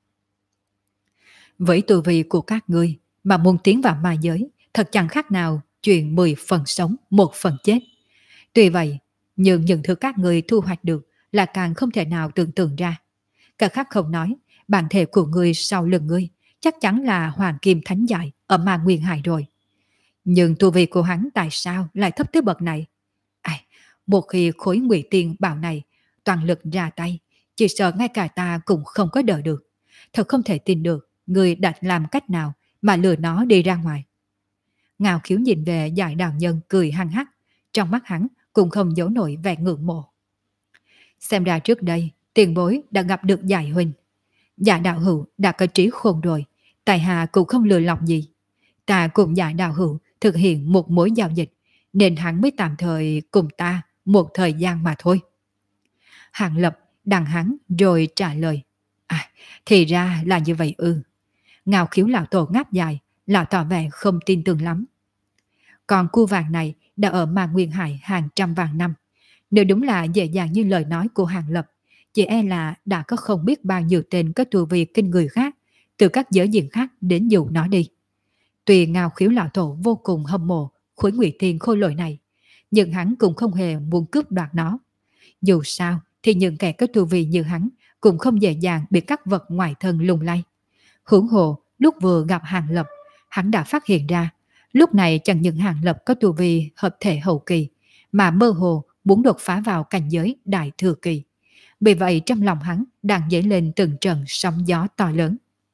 Với tu vi của các ngươi mà muốn tiến vào ma giới thật chẳng khác nào chuyện 10 phần sống, 1 phần chết. Tuy vậy, nhưng những thứ các ngươi thu hoạch được là càng không thể nào tưởng tượng ra. Cả khác không nói, bản thể của ngươi sau lưng ngươi chắc chắn là Hoàng Kim Thánh Giải ở Ma Nguyên Hải rồi. Nhưng tu vi của hắn tại sao lại thấp tới bậc này? Ai, một khi khối ngụy tiên bảo này toàn lực ra tay, chỉ sợ ngay cả ta cũng không có đỡ được. Thật không thể tin được người đã làm cách nào mà lừa nó đi ra ngoài. Ngao Khiếu nhìn về Giải đạo nhân cười hăng hắc, trong mắt hắn cũng không giấu nổi vẻ ngưỡng mộ. Xem ra trước đây tiền bối đã gặp được Giải huynh. Giải đạo hữu đã có trí khôn rồi, tại hạ cũng không lừa lọc gì. Ta cùng Giải đạo hữu thực hiện một mối giao dịch, nên hắn mới tạm thời cùng ta một thời gian mà thôi. Hàng Lập đằng hắn rồi trả lời. À, thì ra là như vậy ư. Ngao Khiếu lão tổ ngáp dài, lão tỏ vẻ không tin tưởng lắm. Còn cu vàng này đã ở Ma Nguyên Hải hàng trăm vạn năm. Nếu đúng là dễ dàng như lời nói của Hàng Lập, chỉ e là đã có không biết bao nhiêu tên có tu vi kinh người khác, từ các giới diện khác đến dụ nó đi. Tuy Ngao Khiếu lão tổ vô cùng hâm mộ khối ngụy thiên khôi lỗi này, nhưng hắn cũng không hề muốn cướp đoạt nó. Dù sao thì những kẻ có tu vi như hắn cũng không dễ dàng bị các vật ngoài thân lung lay. Huống hồ lúc vừa gặp Hàng Lập, hắn đã phát hiện ra lúc này chẳng những Hàng Lập có tu vi hợp thể hậu kỳ, mà mơ hồ muốn đột phá vào cảnh giới đại thừa kỳ. Vì vậy trong lòng hắn đang dấy lên từng trận sóng gió to lớn.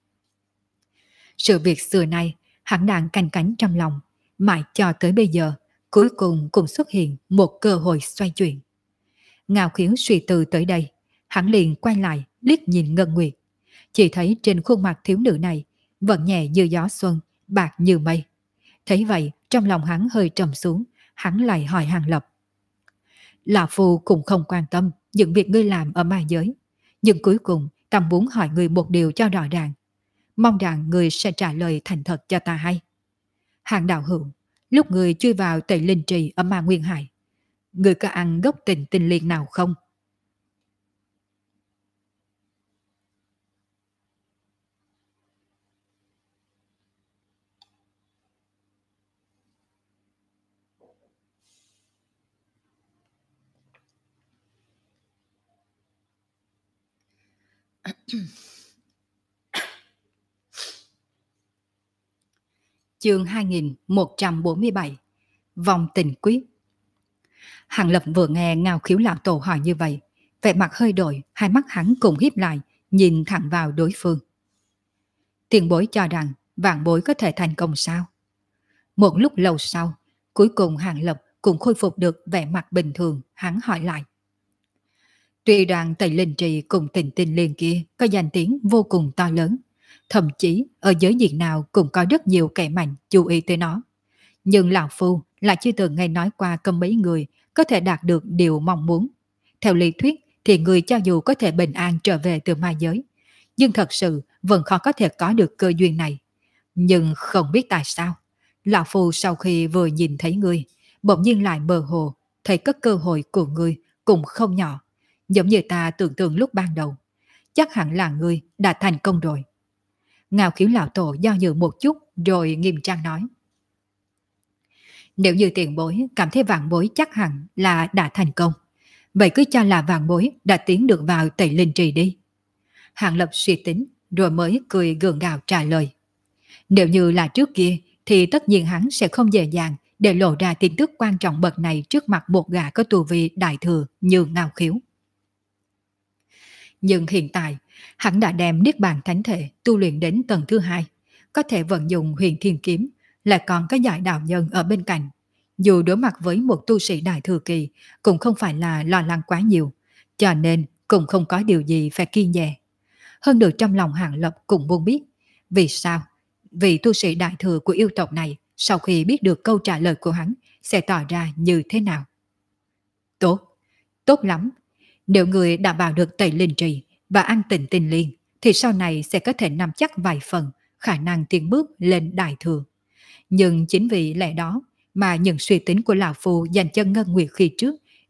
Sự việc xưa nay hắn đang canh cánh trong lòng, mãi cho tới bây giờ, cuối cùng cũng xuất hiện một cơ hội xoay chuyển. Ngao Khiếu suy tư tới đây, hắn liền quay lại liếc nhìn Ngân Nguyệt. Chỉ thấy trên khuôn mặt thiếu nữ này vẫn nhẹ như gió xuân, bạc như mây. Thấy vậy, trong lòng hắn hơi trầm xuống, hắn lại hỏi Hàng Lập. Lão Phu cũng không quan tâm những việc ngươi làm ở ma giới, nhưng cuối cùng ta muốn hỏi ngươi một điều cho rõ ràng. Mong rằng ngươi sẽ trả lời thành thật cho ta hay. Hàng đạo hữu, lúc ngươi chui vào Tây Linh Trì ở Ma Nguyên Hải, ngươi có ăn gốc tình tinh liên nào không? Chương 2147 Vòng tình quyết. Hàng Lập vừa nghe Ngao Khiếu lão tổ hỏi như vậy, vẻ mặt hơi đổi, hai mắt hắn cùng híp lại, nhìn thẳng vào đối phương. Tiền bối cho rằng vạn bối có thể thành công sao? Một lúc lâu sau, cuối cùng Hàng Lập cũng khôi phục được vẻ mặt bình thường, hắn hỏi lại. Tuy đoàn Tây Linh Trì cùng tình tinh liên kia có danh tiếng vô cùng to lớn, thậm chí ở giới diện nào cũng có rất nhiều kẻ mạnh chú ý tới nó. Nhưng Lão Phu lại chưa từng nghe nói qua có mấy người có thể đạt được điều mong muốn. Theo lý thuyết thì người cho dù có thể bình an trở về từ ma giới, nhưng thật sự vẫn khó có thể có được cơ duyên này. Nhưng không biết tại sao, Lão Phu sau khi vừa nhìn thấy người, bỗng nhiên lại mơ hồ, thấy có cơ hội của người cũng không nhỏ, giống như ta tưởng tượng lúc ban đầu. Chắc hẳn là người đã thành công rồi. Ngao Khiếu lão tổ do dự một chút rồi nghiêm trang nói. Nếu như tiền bối cảm thấy vạn bối chắc hẳn là đã thành công, vậy cứ cho là vạn bối đã tiến được vào Tây Linh Trì đi. Hàng Lập suy tính rồi mới cười gượng gạo trả lời. Nếu như là trước kia thì tất nhiên hắn sẽ không dễ dàng để lộ ra tin tức quan trọng bậc này trước mặt một gã có tu vi đại thừa như Ngao Khiếu. Nhưng hiện tại, hắn đã đem Niết Bàn Thánh Thể tu luyện đến tầng thứ 2, có thể vận dụng Huyền Thiên Kiếm, lại còn có Giải đạo nhân ở bên cạnh. Dù đối mặt với một tu sĩ đại thừa kỳ cũng không phải là lo lắng quá nhiều, cho nên cũng không có điều gì phải kiêng dè. Hơn nữa trong lòng Hàng Lập cũng muốn biết vì sao vị tu sĩ đại thừa của yêu tộc này sau khi biết được câu trả lời của hắn sẽ tỏ ra như thế nào. Tốt, tốt lắm. Nếu người đã vào được Tẩy Linh Trì và ăn Tịnh Tinh Liên thì sau này sẽ có thể nắm chắc vài phần khả năng tiến bước lên đại thừa. Nhưng chính vì lẽ đó mà những suy tính của lão phu dành cho Ngân Nguyệt khi trước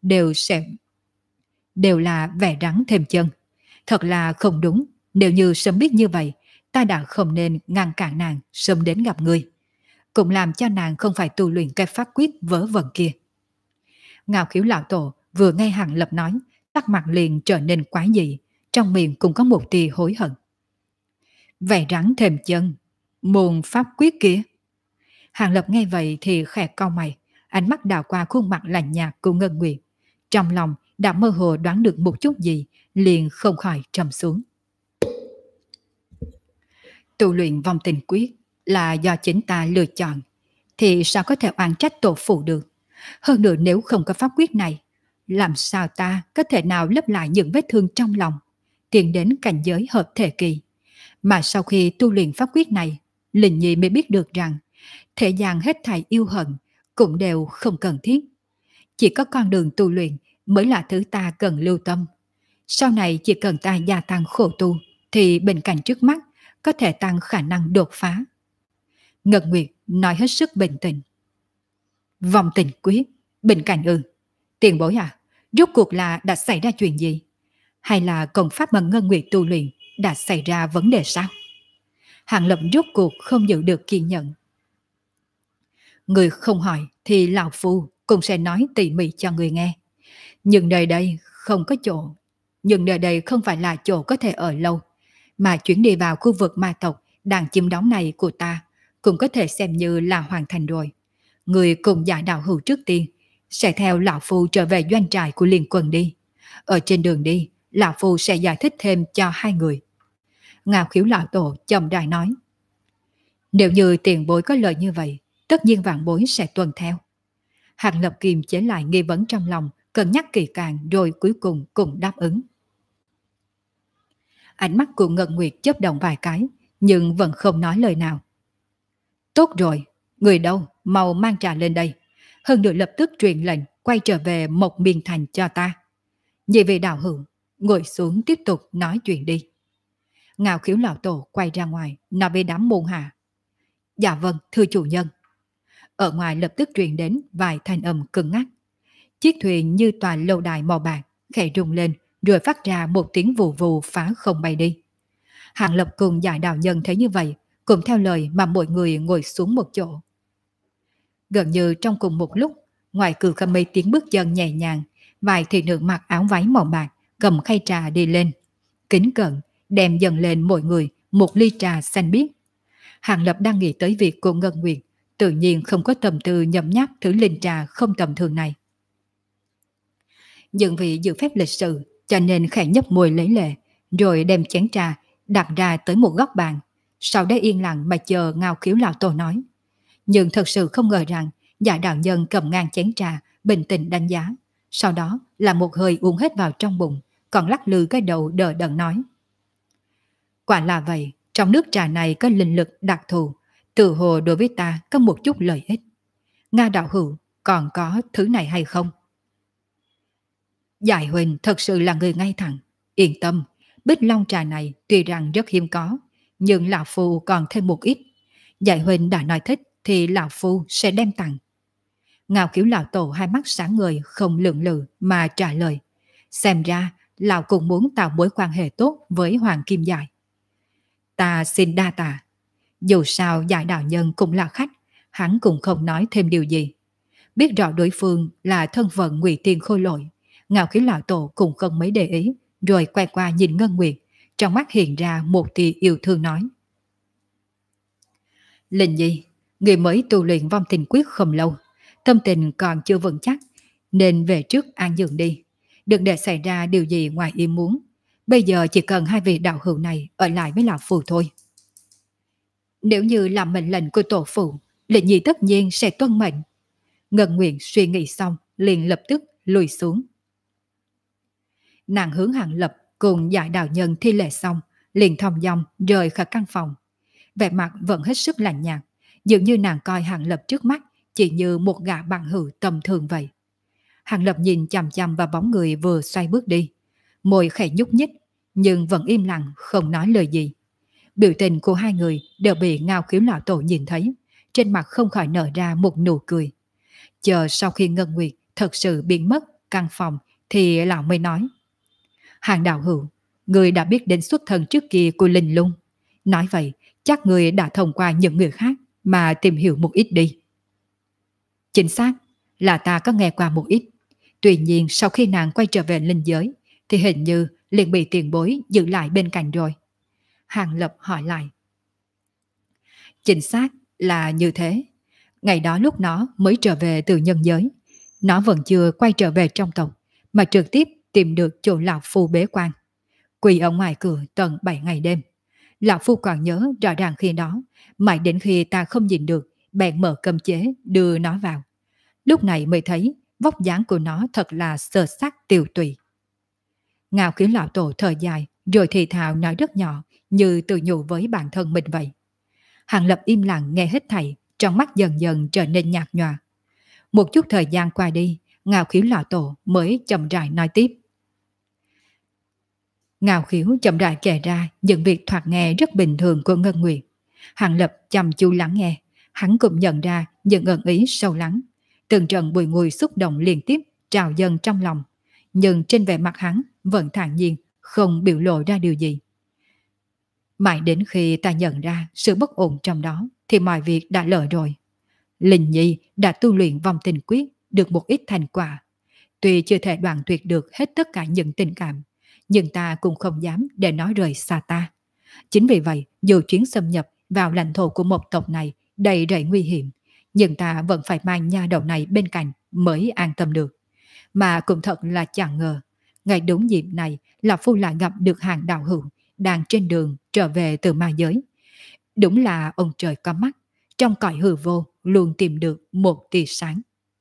đều là vẻ rắn thêm chân. Thật là không đúng, nếu như sớm biết như vậy, ta đã không nên ngăn cản nàng sớm đến gặp người. Cũng làm cho nàng không phải tu luyện cái pháp quyết vớ vẩn kia. Ngao Khiếu lão tổ vừa nghe Hàng Lập nói, sắc mặt liền trở nên quái dị, trong miệng cũng có một tia hối hận. Vậy rắn thêm chân, môn pháp quyết kia. Hàng Lập nghe vậy thì khẽ cau mày, ánh mắt đảo qua khuôn mặt lạnh nhạt của Ngân Nguyệt. Trong lòng đã mơ hồ đoán được một chút gì, liền không khỏi trầm xuống. Tu luyện vong tình quyết là do chính ta lựa chọn, thì sao có thể oan trách tổ phụ được? Hơn nữa nếu không có pháp quyết này, làm sao ta có thể nào lấp lại những vết thương trong lòng, tiến đến cảnh giới hợp thể kỳ? Mà sau khi tu luyện pháp quyết này, Linh Nhi mới biết được rằng thế gian hết thảy yêu hận cũng đều không cần thiết. Chỉ có con đường tu luyện mới là thứ ta cần lưu tâm. Sau này chỉ cần ta gia tăng khổ tu thì bệnh cảnh trước mắt có thể tăng khả năng đột phá. Ngân Nguyệt nói hết sức bình tĩnh. Vong tình quyết, bệnh cảnh ư? Tiền bối à, rốt cuộc là đã xảy ra chuyện gì? Hay là công pháp mà Ngân Nguyệt tu luyện đã xảy ra vấn đề sao? Hàng Lập rốt cuộc không giữ được kiên nhẫn. Người không hỏi thì lão phu cũng sẽ nói tỉ mỉ cho người nghe. Nhưng nơi đây không có chỗ. Nhưng nơi đây không phải là chỗ có thể ở lâu. Mà chuyến đi vào khu vực ma tộc đang chiếm đóng này của ta cũng có thể xem như là hoàn thành rồi. Người cùng Giải đạo hữu trước tiên sẽ theo lão phu trở về doanh trại của liên quân đi. Ở trên đường đi, lão phu sẽ giải thích thêm cho hai người. Ngao Khiếu lão tổ chậm rãi nói. Nếu như tiền bối có lời như vậy, tất nhiên vạn bối sẽ tuân theo. Hàng Lập kiềm chế lại nghi vấn trong lòng, cân nhắc kỳ càng rồi cuối cùng cũng đáp ứng. Ánh mắt của Ngân Nguyệt chớp động vài cái, nhưng vẫn không nói lời nào. Tốt rồi, người đâu, mau mang trà lên đây. Hơn nữa lập tức truyền lệnh quay trở về Mộc Miên Thành cho ta. Nhị vị đạo hữu, ngồi xuống tiếp tục nói chuyện đi. Ngao Khiếu lão tổ quay ra ngoài, nói với đám môn hạ. Dạ vâng, thưa chủ nhân. Ở ngoài lập tức truyền đến vài thanh âm cứng ngắc. Chiếc thuyền như tòa lâu đài màu bạc, khẽ rung lên, rồi phát ra một tiếng vù vù phá không bay đi. Hàng Lập cùng Giải đạo nhân thấy như vậy, cùng theo lời mà mọi người ngồi xuống một chỗ. Gần như trong cùng một lúc, ngoài cửa có mấy tiếng bước chân nhẹ nhàng, vài thị nữ mặc áo váy màu bạc, cầm khay trà đi lên. Kính cận, đem dần lên mọi người một ly trà xanh biếc. Hàng Lập đang nghĩ tới việc cô Ngân Nguyệt, tự nhiên không có tâm tư nhấm nháp thứ linh trà không tầm thường này. Nhưng vì giữ phép lịch sự, cho nên khẽ nhấp môi lấy lệ, rồi đem chén trà đặt ra tới một góc bàn. Sau đó yên lặng mà chờ Ngao Khiếu lão tổ nói. Nhưng thật sự không ngờ rằng Giải đạo nhân cầm ngang chén trà, bình tĩnh đánh giá. Sau đó là một hơi uống hết vào trong bụng, còn lắc lư cái đầu đờ đẫn nói. Quả là vậy, trong nước trà này có linh lực đặc thù, tự hồ đối với ta có một chút lợi ích. Nga đạo hữu còn có thứ này hay không? Giải huynh thật sự là người ngay thẳng. Yên tâm, bích long trà này tuy rằng rất hiếm có, nhưng lão phu còn thêm một ít. Giải huynh đã nói thích thì lão phu sẽ đem tặng. Ngao Khiếu lão tổ hai mắt sáng ngời không lượng lự mà trả lời. Xem ra lão cũng muốn tạo mối quan hệ tốt với Hoàng Kim Giải. Ta xin đa tạ. Dù sao Giải đạo nhân cũng là khách, hắn cũng không nói thêm điều gì. Biết rõ đối phương là thân phận Ngụy Tiên Khôi Lỗi, Ngao Khiếu lão tổ cũng không mấy để ý, rồi quay qua nhìn Ngân Nguyệt, trong mắt hiện ra một tia yêu thương nói. Linh Nhi, người mới tu luyện vong tình quyết không lâu, tâm tình còn chưa vững chắc, nên về trước an dưỡng đi, đừng để xảy ra điều gì ngoài ý muốn. Bây giờ chỉ cần hai vị đạo hữu này ở lại với lão phù thôi. Nếu như làm mệnh lệnh của tổ phụ, Lệnh Nhi tất nhiên sẽ tuân mệnh. Ngân Nguyện suy nghĩ xong, liền lập tức lùi xuống. Nàng hướng Hàng Lập cùng Giải đạo nhân thi lễ xong, liền thong dong rời khỏi căn phòng. Vẻ mặt vẫn hết sức lạnh nhạt, dường như nàng coi Hàng Lập trước mắt chỉ như một gã bạn hữu tầm thường vậy. Hàng Lập nhìn chằm chằm vào bóng người vừa xoay bước đi, môi khẽ nhúc nhích, nhưng vẫn im lặng không nói lời gì. Biểu tình của hai người đều bị Ngao Khiếu lão tổ nhìn thấy, trên mặt không khỏi nở ra một nụ cười. Chờ sau khi Ngân Nguyệt thật sự biến mất căn phòng thì lão mới nói: Hàng đạo hữu, người đã biết đến xuất thân trước kia của Linh Lung. Nói vậy, chắc người đã thông qua những người khác mà tìm hiểu một ít đi. Chính xác là ta có nghe qua một ít. Tuy nhiên sau khi nàng quay trở về linh giới thì hình như liền bị tiền bối giữ lại bên cạnh rồi. Hàng Lập hỏi lại. Chính xác là như thế. Ngày đó lúc nó mới trở về từ nhân giới, nó vẫn chưa quay trở về trong tộc, mà trực tiếp tìm được chỗ lão phu bế quan. Quỳ ở ngoài cửa tận 7 ngày đêm. Lão phu còn nhớ rõ ràng khi đó, mãi đến khi ta không nhìn được, bèn mở cấm chế đưa nó vào. Lúc này mới thấy vóc dáng của nó thật là sơ sắc tiều tụy. Ngao Khiếu lão tổ thở dài, rồi thì thào nói rất nhỏ, như tự nhủ với bản thân mình vậy. Hàng Lập im lặng nghe hết thảy, trong mắt dần dần trở nên nhạt nhòa. Một chút thời gian qua đi, Ngao Khiếu lão tổ mới chậm rãi nói tiếp. Ngao Khiếu chậm rãi kể ra những việc thoạt nghe rất bình thường của Ngân Nguyệt. Hàng Lập chăm chú lắng nghe, hắn cũng nhận ra những ẩn ý sâu lắng. Từng trận bùi ngùi xúc động liên tiếp trào dâng trong lòng, nhưng trên vẻ mặt hắn vẫn thản nhiên, không biểu lộ ra điều gì. Mãi đến khi ta nhận ra sự bất ổn trong đó thì mọi việc đã lỡ rồi. Linh Nhi đã tu luyện vong tình quyết được một ít thành quả. Tuy chưa thể đoạn tuyệt được hết tất cả những tình cảm, nhưng ta cũng không dám để nó rời xa ta. Chính vì vậy, dù chuyến xâm nhập vào lãnh thổ của một tộc này đầy rẫy nguy hiểm, nhưng ta vẫn phải mang nha đầu này bên cạnh mới an tâm được. Mà cũng thật là chẳng ngờ, ngày đúng dịp này là phu lại gặp được Hàng đạo hữu đang trên đường trở về từ ma giới. Đúng là ông trời có mắt, trong cõi hư vô luôn tìm được một tia sáng.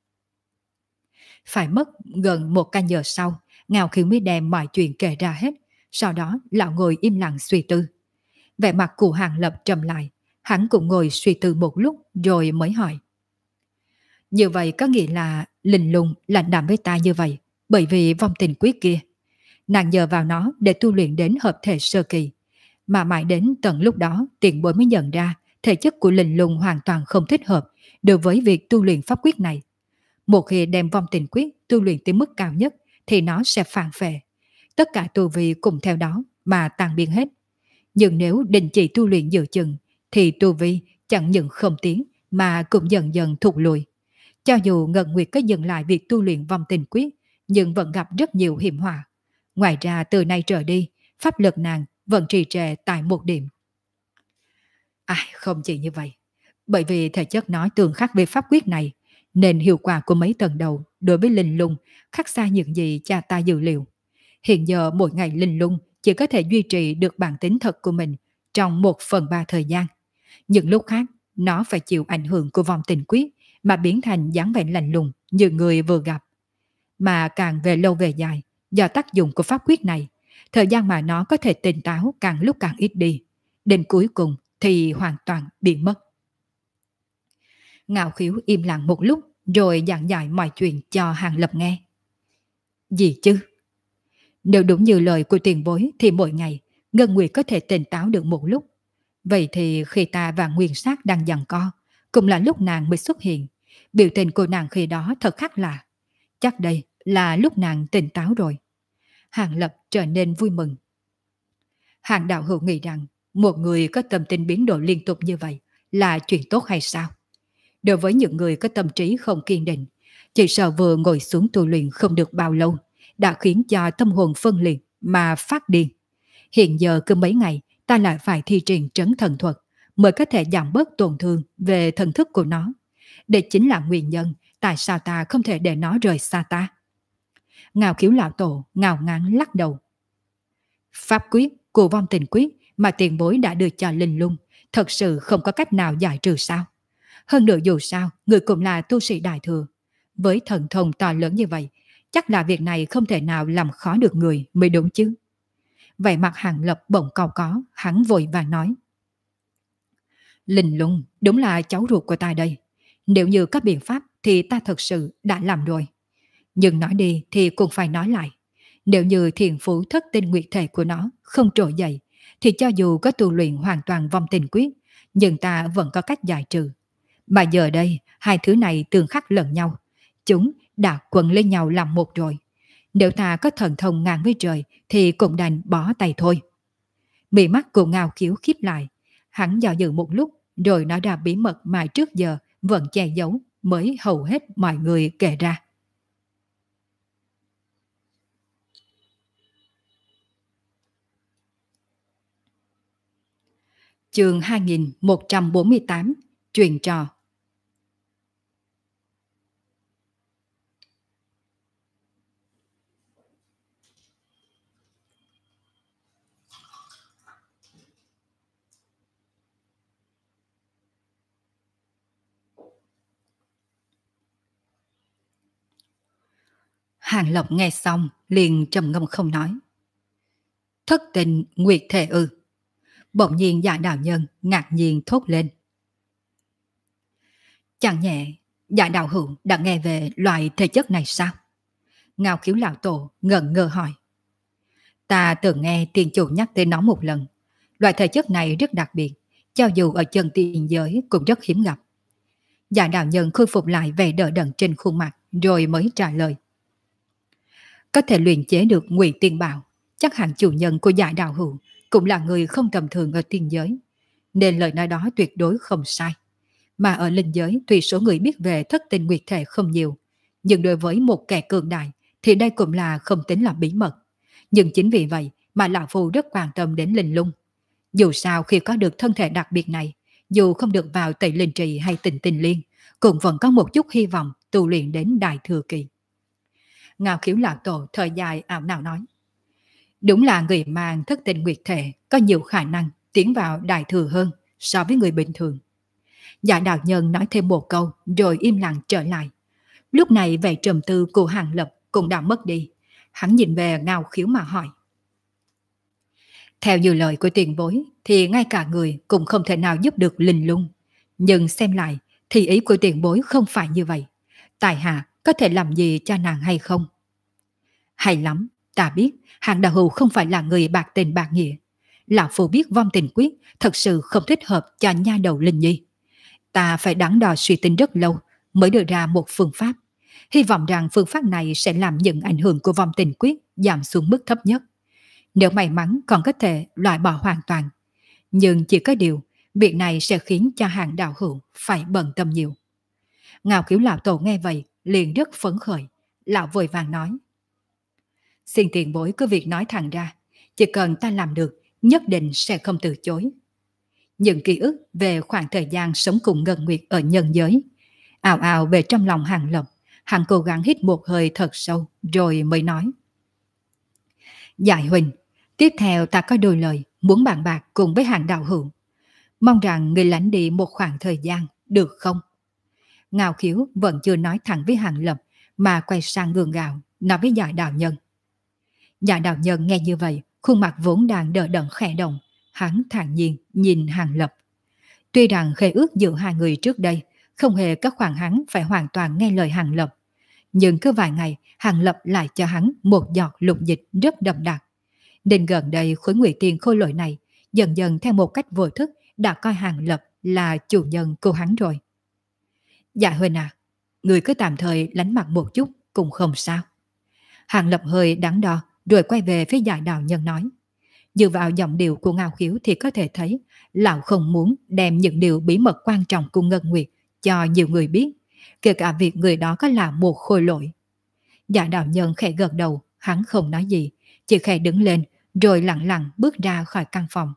Phải mất gần 1 canh giờ sau, Ngao Khiếu mới đem mọi chuyện kể ra hết. Sau đó lão ngồi im lặng suy tư. Vẻ mặt của Hàng Lập trầm lại, hắn cũng ngồi suy tư một lúc rồi mới hỏi. Như vậy có nghĩa là Linh Lung lãnh đạm với ta như vậy bởi vì vong tình quyết kia. Nàng nhờ vào nó để tu luyện đến hợp thể sơ kỳ, mà mãi đến tận lúc đó tiền bối mới nhận ra thể chất của Linh Lung hoàn toàn không thích hợp đối với việc tu luyện pháp quyết này. Một khi đem vong tình quyết tu luyện tới mức cao nhất thì nó sẽ phản phệ. Tất cả tu vi cùng theo đó mà tan biến hết. Nhưng nếu đình chỉ tu luyện giữa chừng thì tu vi chẳng những không tiến mà cũng dần dần thụt lùi. Cho dù Ngân Nguyệt có dừng lại việc tu luyện vong tình quyết, nhưng vẫn gặp rất nhiều hiểm họa. Ngoài ra từ nay trở đi, pháp lực nàng vẫn trì trệ tại một điểm. Không chỉ như vậy. Bởi vì thể chất nói tương khắc về pháp quyết này, nên hiệu quả của mấy tầng đầu đối với Linh Lung khác xa những gì cha ta dự liệu. Hiện giờ mỗi ngày Linh Lung chỉ có thể duy trì được bản tính thật của mình trong 1/3 thời gian. Những lúc khác, nó phải chịu ảnh hưởng của vong tình quyết mà biến thành dáng vẻ lạnh lùng như người vừa gặp. Mà càng về lâu về dài, do tác dụng của pháp quyết này, thời gian mà nó có thể tỉnh táo càng lúc càng ít đi. Đến cuối cùng thì hoàn toàn biến mất. Ngao Khiếu im lặng một lúc rồi giảng giải mọi chuyện cho Hàng Lập nghe. Gì chứ? Nếu đúng như lời của tiền bối thì mỗi ngày Ngân Nguyệt có thể tỉnh táo được một lúc. Vậy thì khi ta và Nguyên Sát đang giằng co, cũng là lúc nàng mới xuất hiện. Biểu tình của nàng khi đó thật khác lạ. Chắc đây là lúc nàng tỉnh táo rồi. Hàng Lập trở nên vui mừng. Hàng đạo hữu nghĩ rằng một người có tâm tình biến đổi liên tục như vậy là chuyện tốt hay sao? Đối với những người có tâm trí không kiên định, chỉ sợ vừa ngồi xuống tu luyện không được bao lâu đã khiến cho tâm hồn phân liệt mà phát điên. Hiện giờ cứ mấy ngày ta lại phải thi triển trấn thần thuật mới có thể giảm bớt tổn thương về thần thức của nó. Đây chính là nguyên nhân tại sao ta không thể để nó rời xa ta. Ngao Khiếu lão tổ ngao ngán lắc đầu. Pháp quyết của vong tình quyết mà tiền bối đã đưa cho Linh Lung thật sự không có cách nào giải trừ sao? Hơn nữa dù sao, người cũng là tu sĩ đại thừa. Với thần thông to lớn như vậy, chắc là việc này không thể nào làm khó được người mới đúng chứ. Vậy mặt Hàng Lập bỗng cau có, hắn vội vàng nói. Linh Lung, đúng là cháu ruột của ta đây. Nếu như có biện pháp thì ta thật sự đã làm rồi. Nhưng nói đi thì cũng phải nói lại. Nếu như thiền phú thất tinh nguyệt thể của nó không trỗi dậy, thì cho dù có tu luyện hoàn toàn vong tình quyết, nhưng ta vẫn có cách giải trừ. Mà giờ đây, hai thứ này tương khắc lẫn nhau. Chúng đã quấn lên nhau làm một rồi. Nếu ta có thần thông ngang với trời, thì cũng đành bỏ tay thôi. Mị mắt của Ngao Khiếu khiếp lại. Hắn dò dự một lúc, rồi nói ra bí mật mà trước giờ vẫn che giấu, mới hầu hết mọi người kể ra. Chương 2148, Truyền trò. Hàng Lập nghe xong, liền trầm ngâm không nói. Thất tình nguyệt thể ư? Bỗng nhiên Dạ Đạo Nhân ngạc nhiên thốt lên. Chẳng nhẹ, Dạ Đạo Hữu đã nghe về loại thể chất này sao? Ngao Khiếu lão tổ ngẩn ngơ hỏi. Ta từng nghe tiền chủ nhắc tới nó một lần. Loại thể chất này rất đặc biệt, cho dù ở chân tiền giới cũng rất hiếm gặp. Dạ Đạo Nhân khôi phục lại vẻ đỡ đẫn trên khuôn mặt, rồi mới trả lời. Có thể luyện chế được ngụy tiên bảo, chắc hẳn chủ nhân của Dạ Đạo Hữu cũng là người không tầm thường ở tiên giới, nên lời nói đó tuyệt đối không sai. Mà ở linh giới tuy số người biết về thất tinh nguyệt thể không nhiều, nhưng đối với một kẻ cường đại thì đây cũng là không tính là bí mật. Nhưng chính vì vậy mà Lão Phu rất quan tâm đến linh lung. Dù sao khi có được thân thể đặc biệt này, dù không được vào Tẩy Linh Trì hay Tịnh Tinh Liên, cũng vẫn có một chút hy vọng tu luyện đến Đại Thừa Kỳ. Ngao Khiếu lão tổ thời dài ảo não nói. Đúng là người mang thất tinh nguyệt thể có nhiều khả năng tiến vào Đại Thừa hơn so với người bình thường. Dạ Đạo Nhân nói thêm một câu rồi im lặng trở lại. Lúc này vẻ trầm tư của Hàng Lập cũng đã mất đi. Hắn nhìn về Ngao Khiếu mà hỏi. Theo như lời của tiền bối thì ngay cả người cũng không thể nào giúp được linh lung. Nhưng xem lại thì ý của tiền bối không phải như vậy. Tài hạ có thể làm gì cho nàng hay không? Hay lắm, ta biết Hàng Đạo Hữu không phải là người bạc tình bạc nghĩa. Lão Phu biết vong tình quyết thật sự không thích hợp cho nha đầu Linh Nhi. Ta phải đắn đo suy tính rất lâu mới đưa ra một phương pháp. Hy vọng rằng phương pháp này sẽ làm những ảnh hưởng của vong tình quyết giảm xuống mức thấp nhất. Nếu may mắn còn có thể loại bỏ hoàn toàn. Nhưng chỉ có điều, việc này sẽ khiến cho Hàng Đạo Hữu phải bận tâm nhiều. Ngao Khiếu lão tổ nghe vậy, liền rất phấn khởi. Lão vội vàng nói. Xin tiền bối cứ việc nói thẳng ra. Chỉ cần ta làm được, nhất định sẽ không từ chối. Những ký ức về khoảng thời gian sống cùng Ngân Nguyệt ở nhân giới ào ào về trong lòng Hàng Lập. Hắn cố gắng hít một hơi thật sâu rồi mới nói. Dạ Huỳnh, tiếp theo ta có đôi lời muốn bàn bạc cùng với Hàng Đạo Hữu. Mong rằng người lãnh đi một khoảng thời gian, được không? Ngao Khiếu vẫn chưa nói thẳng với Hàng Lập mà quay sang gượng gạo, nói với Dạ Đạo Nhân. Dạ Đạo Nhân nghe như vậy, khuôn mặt vốn đang đờ đẫn khẽ động, hắn thản nhiên nhìn Hàng Lập. Tuy rằng khế ước giữa hai người trước đây không hề có khoản hắn phải hoàn toàn nghe lời Hàng Lập, nhưng cứ vài ngày Hàng Lập lại cho hắn một giọt lục dịch rất đậm đặc. Nên gần đây khối ngụy tiền khôi lỗi này dần dần theo một cách vô thức đã coi Hàng Lập là chủ nhân của hắn rồi. Dạ Huỳnh à, người cứ tạm thời lánh mặt một chút cũng không sao. Hàng Lập hơi đắn đo rồi quay về phía Dạ Đạo Nhân nói. Dựa vào giọng điệu của Ngao Khiếu thì có thể thấy lão không muốn đem những điều bí mật quan trọng của Ngân Nguyệt cho nhiều người biết, kể cả việc người đó có là một khôi lỗi. Dạ Đạo Nhân khẽ gật đầu, hắn không nói gì, chỉ khẽ đứng lên rồi lặng lặng bước ra khỏi căn phòng.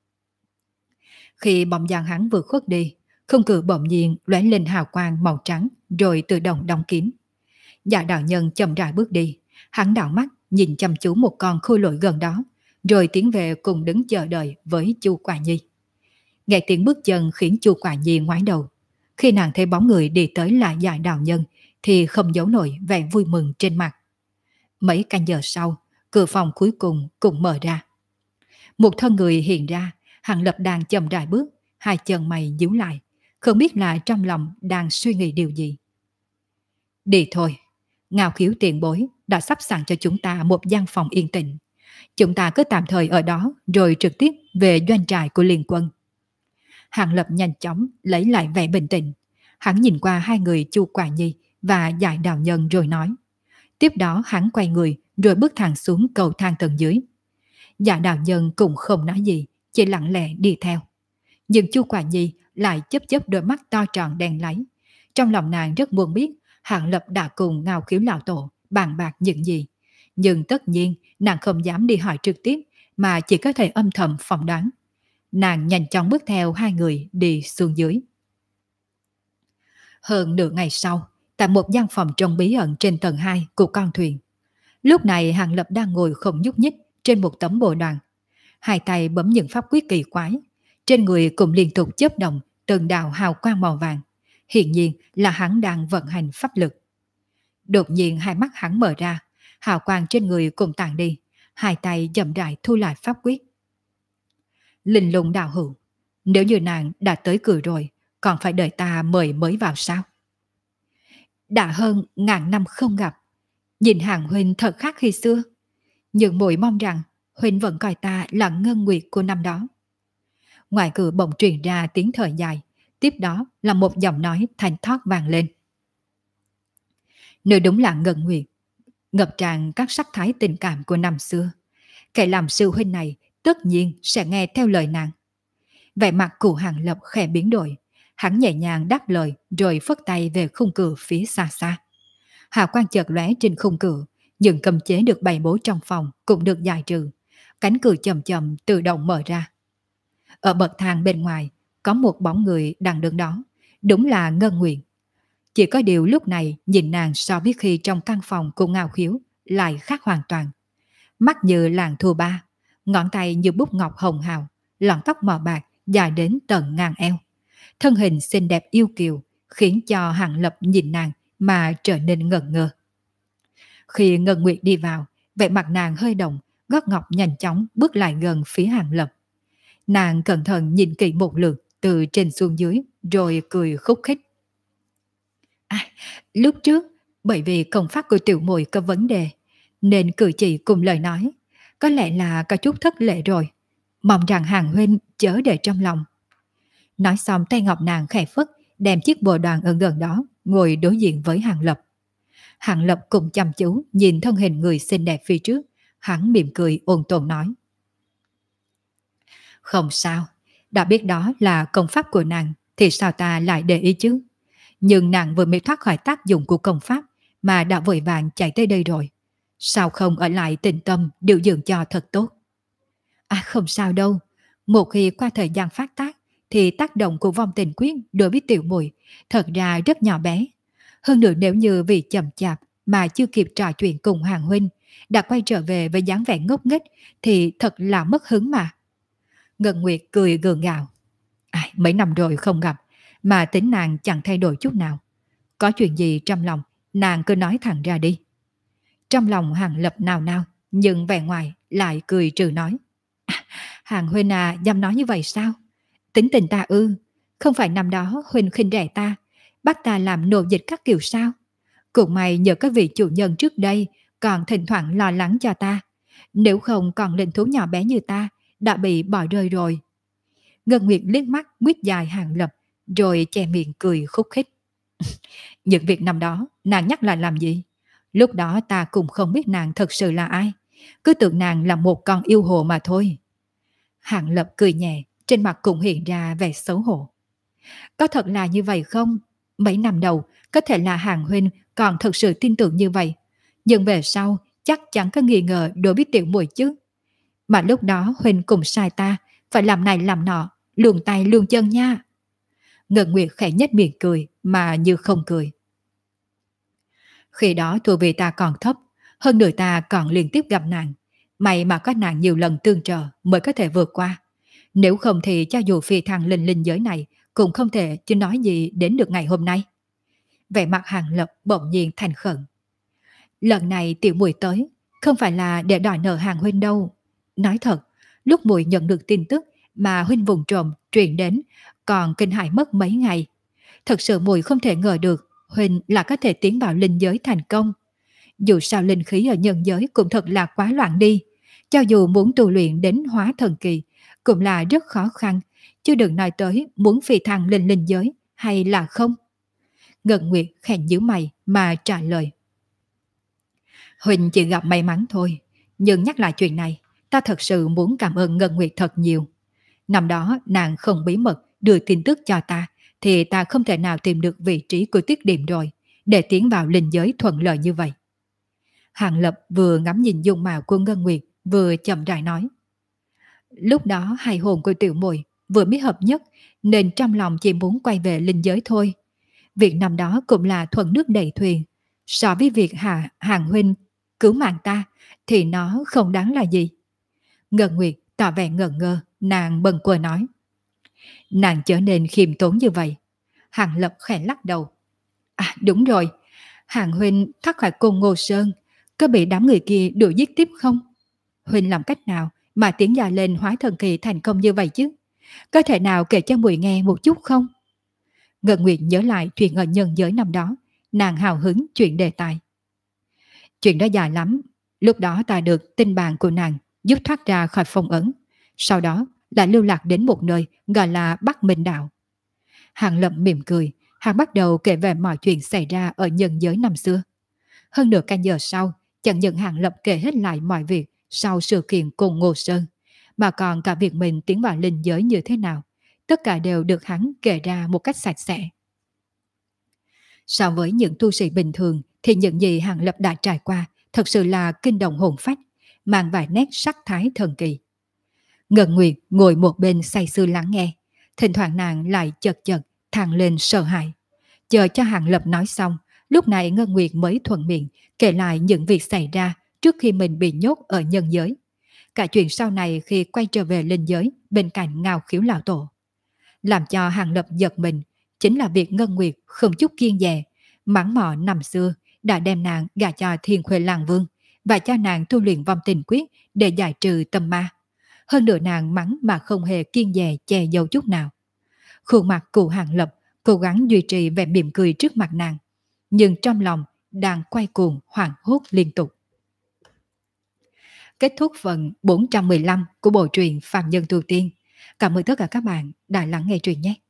Khi bóng dáng hắn vừa khuất đi, khung cửa bỗng nhiên lóe lên hào quang màu trắng rồi tự động đóng kín. Dạ Đạo Nhân chậm rãi bước đi, hắn đảo mắt nhìn chăm chú một con khôi lỗi gần đó, rồi tiến về cùng đứng chờ đợi với Chu Quả Nhi. Nghe tiếng bước chân khiến Chu Quả Nhi ngoái đầu. Khi nàng thấy bóng người đi tới là Giải Đào Nhân thì không giấu nổi vẻ vui mừng trên mặt. Mấy canh giờ sau, cửa phòng cuối cùng cũng mở ra. Một thân người hiện ra, Hàng Lập đang chậm rãi bước, hai chân mày nhíu lại, không biết là trong lòng đang suy nghĩ điều gì. Đi thôi, Ngao Khiếu tiền bối đã sắp sẵn cho chúng ta một gian phòng yên tĩnh. Chúng ta cứ tạm thời ở đó rồi trực tiếp về doanh trại của liên quân. Hàng Lập nhanh chóng lấy lại vẻ bình tĩnh. Hắn nhìn qua hai người Chu Quả Nhi và Giải Đào Nhân rồi nói. Tiếp đó hắn quay người rồi bước thẳng xuống cầu thang tầng dưới. Giải Đào Nhân cũng không nói gì, chỉ lặng lẽ đi theo. Nhưng Chu Quả Nhi lại chớp chớp đôi mắt to tròn đen láy. Trong lòng nàng rất muốn biết Hàng Lập đã cùng Ngao Khiếu lão tổ bàn bạc những gì. Nhưng tất nhiên nàng không dám đi hỏi trực tiếp mà chỉ có thể âm thầm phỏng đoán. Nàng nhanh chóng bước theo hai người đi xuống dưới. Hơn nửa ngày sau, tại một gian phòng trông bí ẩn trên tầng 2 của con thuyền. Lúc này Hàng Lập đang ngồi không nhúc nhích trên một tấm bồ đoàn. Hai tay bấm những pháp quyết kỳ quái. Trên người cũng liên tục chớp động từng đạo hào quang màu vàng. Hiển nhiên là hắn đang vận hành pháp lực. Đột nhiên hai mắt hắn mở ra, hào quang trên người cùng tàn đi. Hai tay chậm rãi thu lại pháp quyết. Linh lung đạo hữu, nếu như nàng đã tới cửa rồi, còn phải đợi ta mời mới vào sao? Đã hơn ngàn năm không gặp, nhìn Hàng huynh thật khác khi xưa. Nhưng muội mong rằng huynh vẫn coi ta là ngân nguyệt của năm đó. Ngoài cửa bỗng truyền ra tiếng thở dài, tiếp đó là một giọng nói thanh thoát vang lên. Nếu đúng là ngân nguyệt, ngập tràn các sắc thái tình cảm của năm xưa, kẻ làm sư huynh này tất nhiên sẽ nghe theo lời nàng. Vẻ mặt của Hàng Lập khẽ biến đổi, hắn nhẹ nhàng đáp lời rồi phất tay về khung cửa phía xa xa. Hào quang chợt lóe trên khung cửa, những cấm chế được bày bố trong phòng cũng được giải trừ. Cánh cửa chậm chậm tự động mở ra. Ở bậc thang bên ngoài có một bóng người đang đứng đó, đúng là Ngân Nguyện. Chỉ có điều lúc này nhìn nàng so với khi trong căn phòng của Ngao Khiếu lại khác hoàn toàn. Mắt như làng thua ba, ngón tay như bút ngọc hồng hào, lọn tóc màu bạc dài đến tận ngang eo. Thân hình xinh đẹp yêu kiều khiến cho Hàng Lập nhìn nàng mà trở nên ngẩn ngơ. Khi Ngân Nguyệt đi vào, vẻ mặt nàng hơi động, gót ngọc nhanh chóng bước lại gần phía Hàng Lập. Nàng cẩn thận nhìn kỹ một lượt từ trên xuống dưới rồi cười khúc khích. À, lúc trước bởi vì công pháp của tiểu muội có vấn đề nên cử chỉ cùng lời nói có lẽ là có chút thất lễ rồi, mong rằng Hàng huynh chớ để trong lòng. Nói xong tay ngọc nàng khẽ phất, đem chiếc bồ đoàn ở gần đó ngồi đối diện với Hàng Lập. Hàng Lập cùng chăm chú nhìn thân hình người xinh đẹp phía trước, hắn mỉm cười ôn tồn nói. Không sao, đã biết đó là công pháp của nàng thì sao ta lại để ý chứ. Nhưng nàng vừa mới thoát khỏi tác dụng của công pháp mà đã vội vàng chạy tới đây rồi. Sao không ở lại tĩnh tâm điều dưỡng cho thật tốt? À không sao đâu, một khi qua thời gian phát tác thì tác động của vong tình quyết đối với tiểu muội thật ra rất nhỏ bé. Hơn nữa nếu như vì chậm chạp mà chưa kịp trò chuyện cùng Hàng huynh đã quay trở về với dáng vẻ ngốc nghếch thì thật là mất hứng mà. Ngân Nguyệt cười gượng gạo. Mấy năm rồi không gặp mà tính nàng chẳng thay đổi chút nào. Có chuyện gì trong lòng nàng cứ nói thẳng ra đi. Trong lòng Hàng Lập nào nào nhưng vẻ ngoài lại cười trừ nói. Hàng huynh à, dám nói như vậy sao? Tính tình ta ư? Không phải năm đó huynh khinh rẻ ta, bắt ta làm nô dịch các kiểu sao? Cũng may nhờ các vị chủ nhân trước đây còn thỉnh thoảng lo lắng cho ta. Nếu không còn linh thú nhỏ bé như ta đã bị bỏ rơi rồi. Ngân Nguyệt liếc mắt nguyết dài Hàng Lập rồi che miệng cười khúc khích. Những việc năm đó nàng nhắc lại làm gì? Lúc đó ta cũng không biết nàng thật sự là ai, cứ tưởng nàng là một con yêu hồ mà thôi. Hàng Lập cười nhẹ, trên mặt cũng hiện ra vẻ xấu hổ. Có thật là như vậy không? Mấy năm đầu có thể là Hàng huynh còn thực sự tin tưởng như vậy, nhưng về sau chắc chắn có nghi ngờ đối với tiểu muội chứ. Mà lúc đó huynh cùng sai ta, phải làm này làm nọ, luồn tay luồn chân nha. Ngân Nguyệt khẽ nhếch miệng cười mà như không cười. Khi đó tu vi ta còn thấp, hơn nữa ta còn liên tiếp gặp nàng. May mà có nàng nhiều lần tương trợ mới có thể vượt qua. Nếu không thì cho dù phi thăng linh linh giới này cũng không thể chứ nói gì đến được ngày hôm nay. Vẻ mặt Hàng Lập bỗng nhiên thành khẩn. Lần này tiểu muội tới, không phải là để đòi nợ Hàng huynh đâu. Nói thật, lúc muội nhận được tin tức mà huynh vùng trộm truyền đến, còn kinh hãi mất mấy ngày. Thật sự muội không thể ngờ được huynh là có thể tiến vào linh giới thành công. Dù sao linh khí ở nhân giới cũng thật là quá loạn đi. Cho dù muốn tu luyện đến hóa thần kỳ, cũng là rất khó khăn, chứ đừng nói tới muốn phi thăng lên linh giới hay là không. Ngân Nguyệt khẽ nhíu mày mà trả lời. Huỳnh chỉ gặp may mắn thôi, nhưng nhắc lại chuyện này, ta thật sự muốn cảm ơn Ngân Nguyệt thật nhiều. Năm đó nàng không bí mật đưa tin tức cho ta, thì ta không thể nào tìm được vị trí của Tiết Điềm rồi, để tiến vào linh giới thuận lợi như vậy. Hàng Lập vừa ngắm nhìn dung mạo của Ngân Nguyệt, vừa chậm rãi nói. Lúc đó hai hồn của tiểu muội vừa mới hợp nhất, nên trong lòng chỉ muốn quay về linh giới thôi. Việc năm đó cũng là thuận nước đẩy thuyền. So với việc Hàng huynh cứu mạng ta, thì nó không đáng là gì. Ngân Nguyệt tỏ vẻ ngẩn ngơ, nàng bần quơ nói. Nàng trở nên khiêm tốn như vậy. Hàng Lập khẽ lắc đầu. À đúng rồi, Hàng huynh thoát khỏi cung Ngô Sơn, có bị đám người kia đuổi giết tiếp không? Huynh làm cách nào mà tiến dài lên hóa thần kỳ thành công như vậy chứ? Có thể nào kể cho muội nghe một chút không? Ngân Nguyệt nhớ lại chuyện ở nhân giới năm đó, nàng hào hứng chuyện đề tài. Chuyện đó dài lắm, lúc đó ta được tin bàn của nàng giúp thoát ra khỏi phong ấn, sau đó lại lưu lạc đến một nơi gọi là Bắc Minh Đạo. Hàng Lập mỉm cười, hắn bắt đầu kể về mọi chuyện xảy ra ở nhân giới năm xưa. Hơn nửa canh giờ sau, chẳng những Hàng Lập kể hết lại mọi việc sau sự kiện cùng Ngô Sơn, mà còn cả việc mình tiến vào linh giới như thế nào, tất cả đều được hắn kể ra một cách sạch sẽ. So với những tu sĩ bình thường thì những gì Hàng Lập đã trải qua thật sự là kinh động hồn phách, mang vài nét sắc thái thần kỳ. Ngân Nguyệt ngồi một bên say sưa lắng nghe, thỉnh thoảng nàng lại chật chật thang lên sợ hãi. Chờ cho Hàng Lập nói xong, lúc này Ngân Nguyệt mới thuận miệng kể lại những việc xảy ra trước khi mình bị nhốt ở nhân giới. Cả chuyện sau này khi quay trở về linh giới bên cạnh Ngao Khiếu lão tổ. Làm cho Hàng Lập giật mình chính là việc Ngân Nguyệt không chút kiêng dè, mắng mỏ năm xưa đã đem nàng gả cho Thiên Khuê Làng Vương và cho nàng tu luyện vong tình quyết để giải trừ tâm ma. Hơn nữa nàng mắng mà không hề kiêng dè che giấu chút nào. Khuôn mặt cụ Hàng Lập cố gắng duy trì vẻ mỉm cười trước mặt nàng, nhưng trong lòng đang quay cuồng hoảng hốt liên tục. Kết thúc phần 415 của bộ truyện Phàm Nhân Tu Tiên. Cảm ơn tất cả các bạn đã lắng nghe truyện nhé.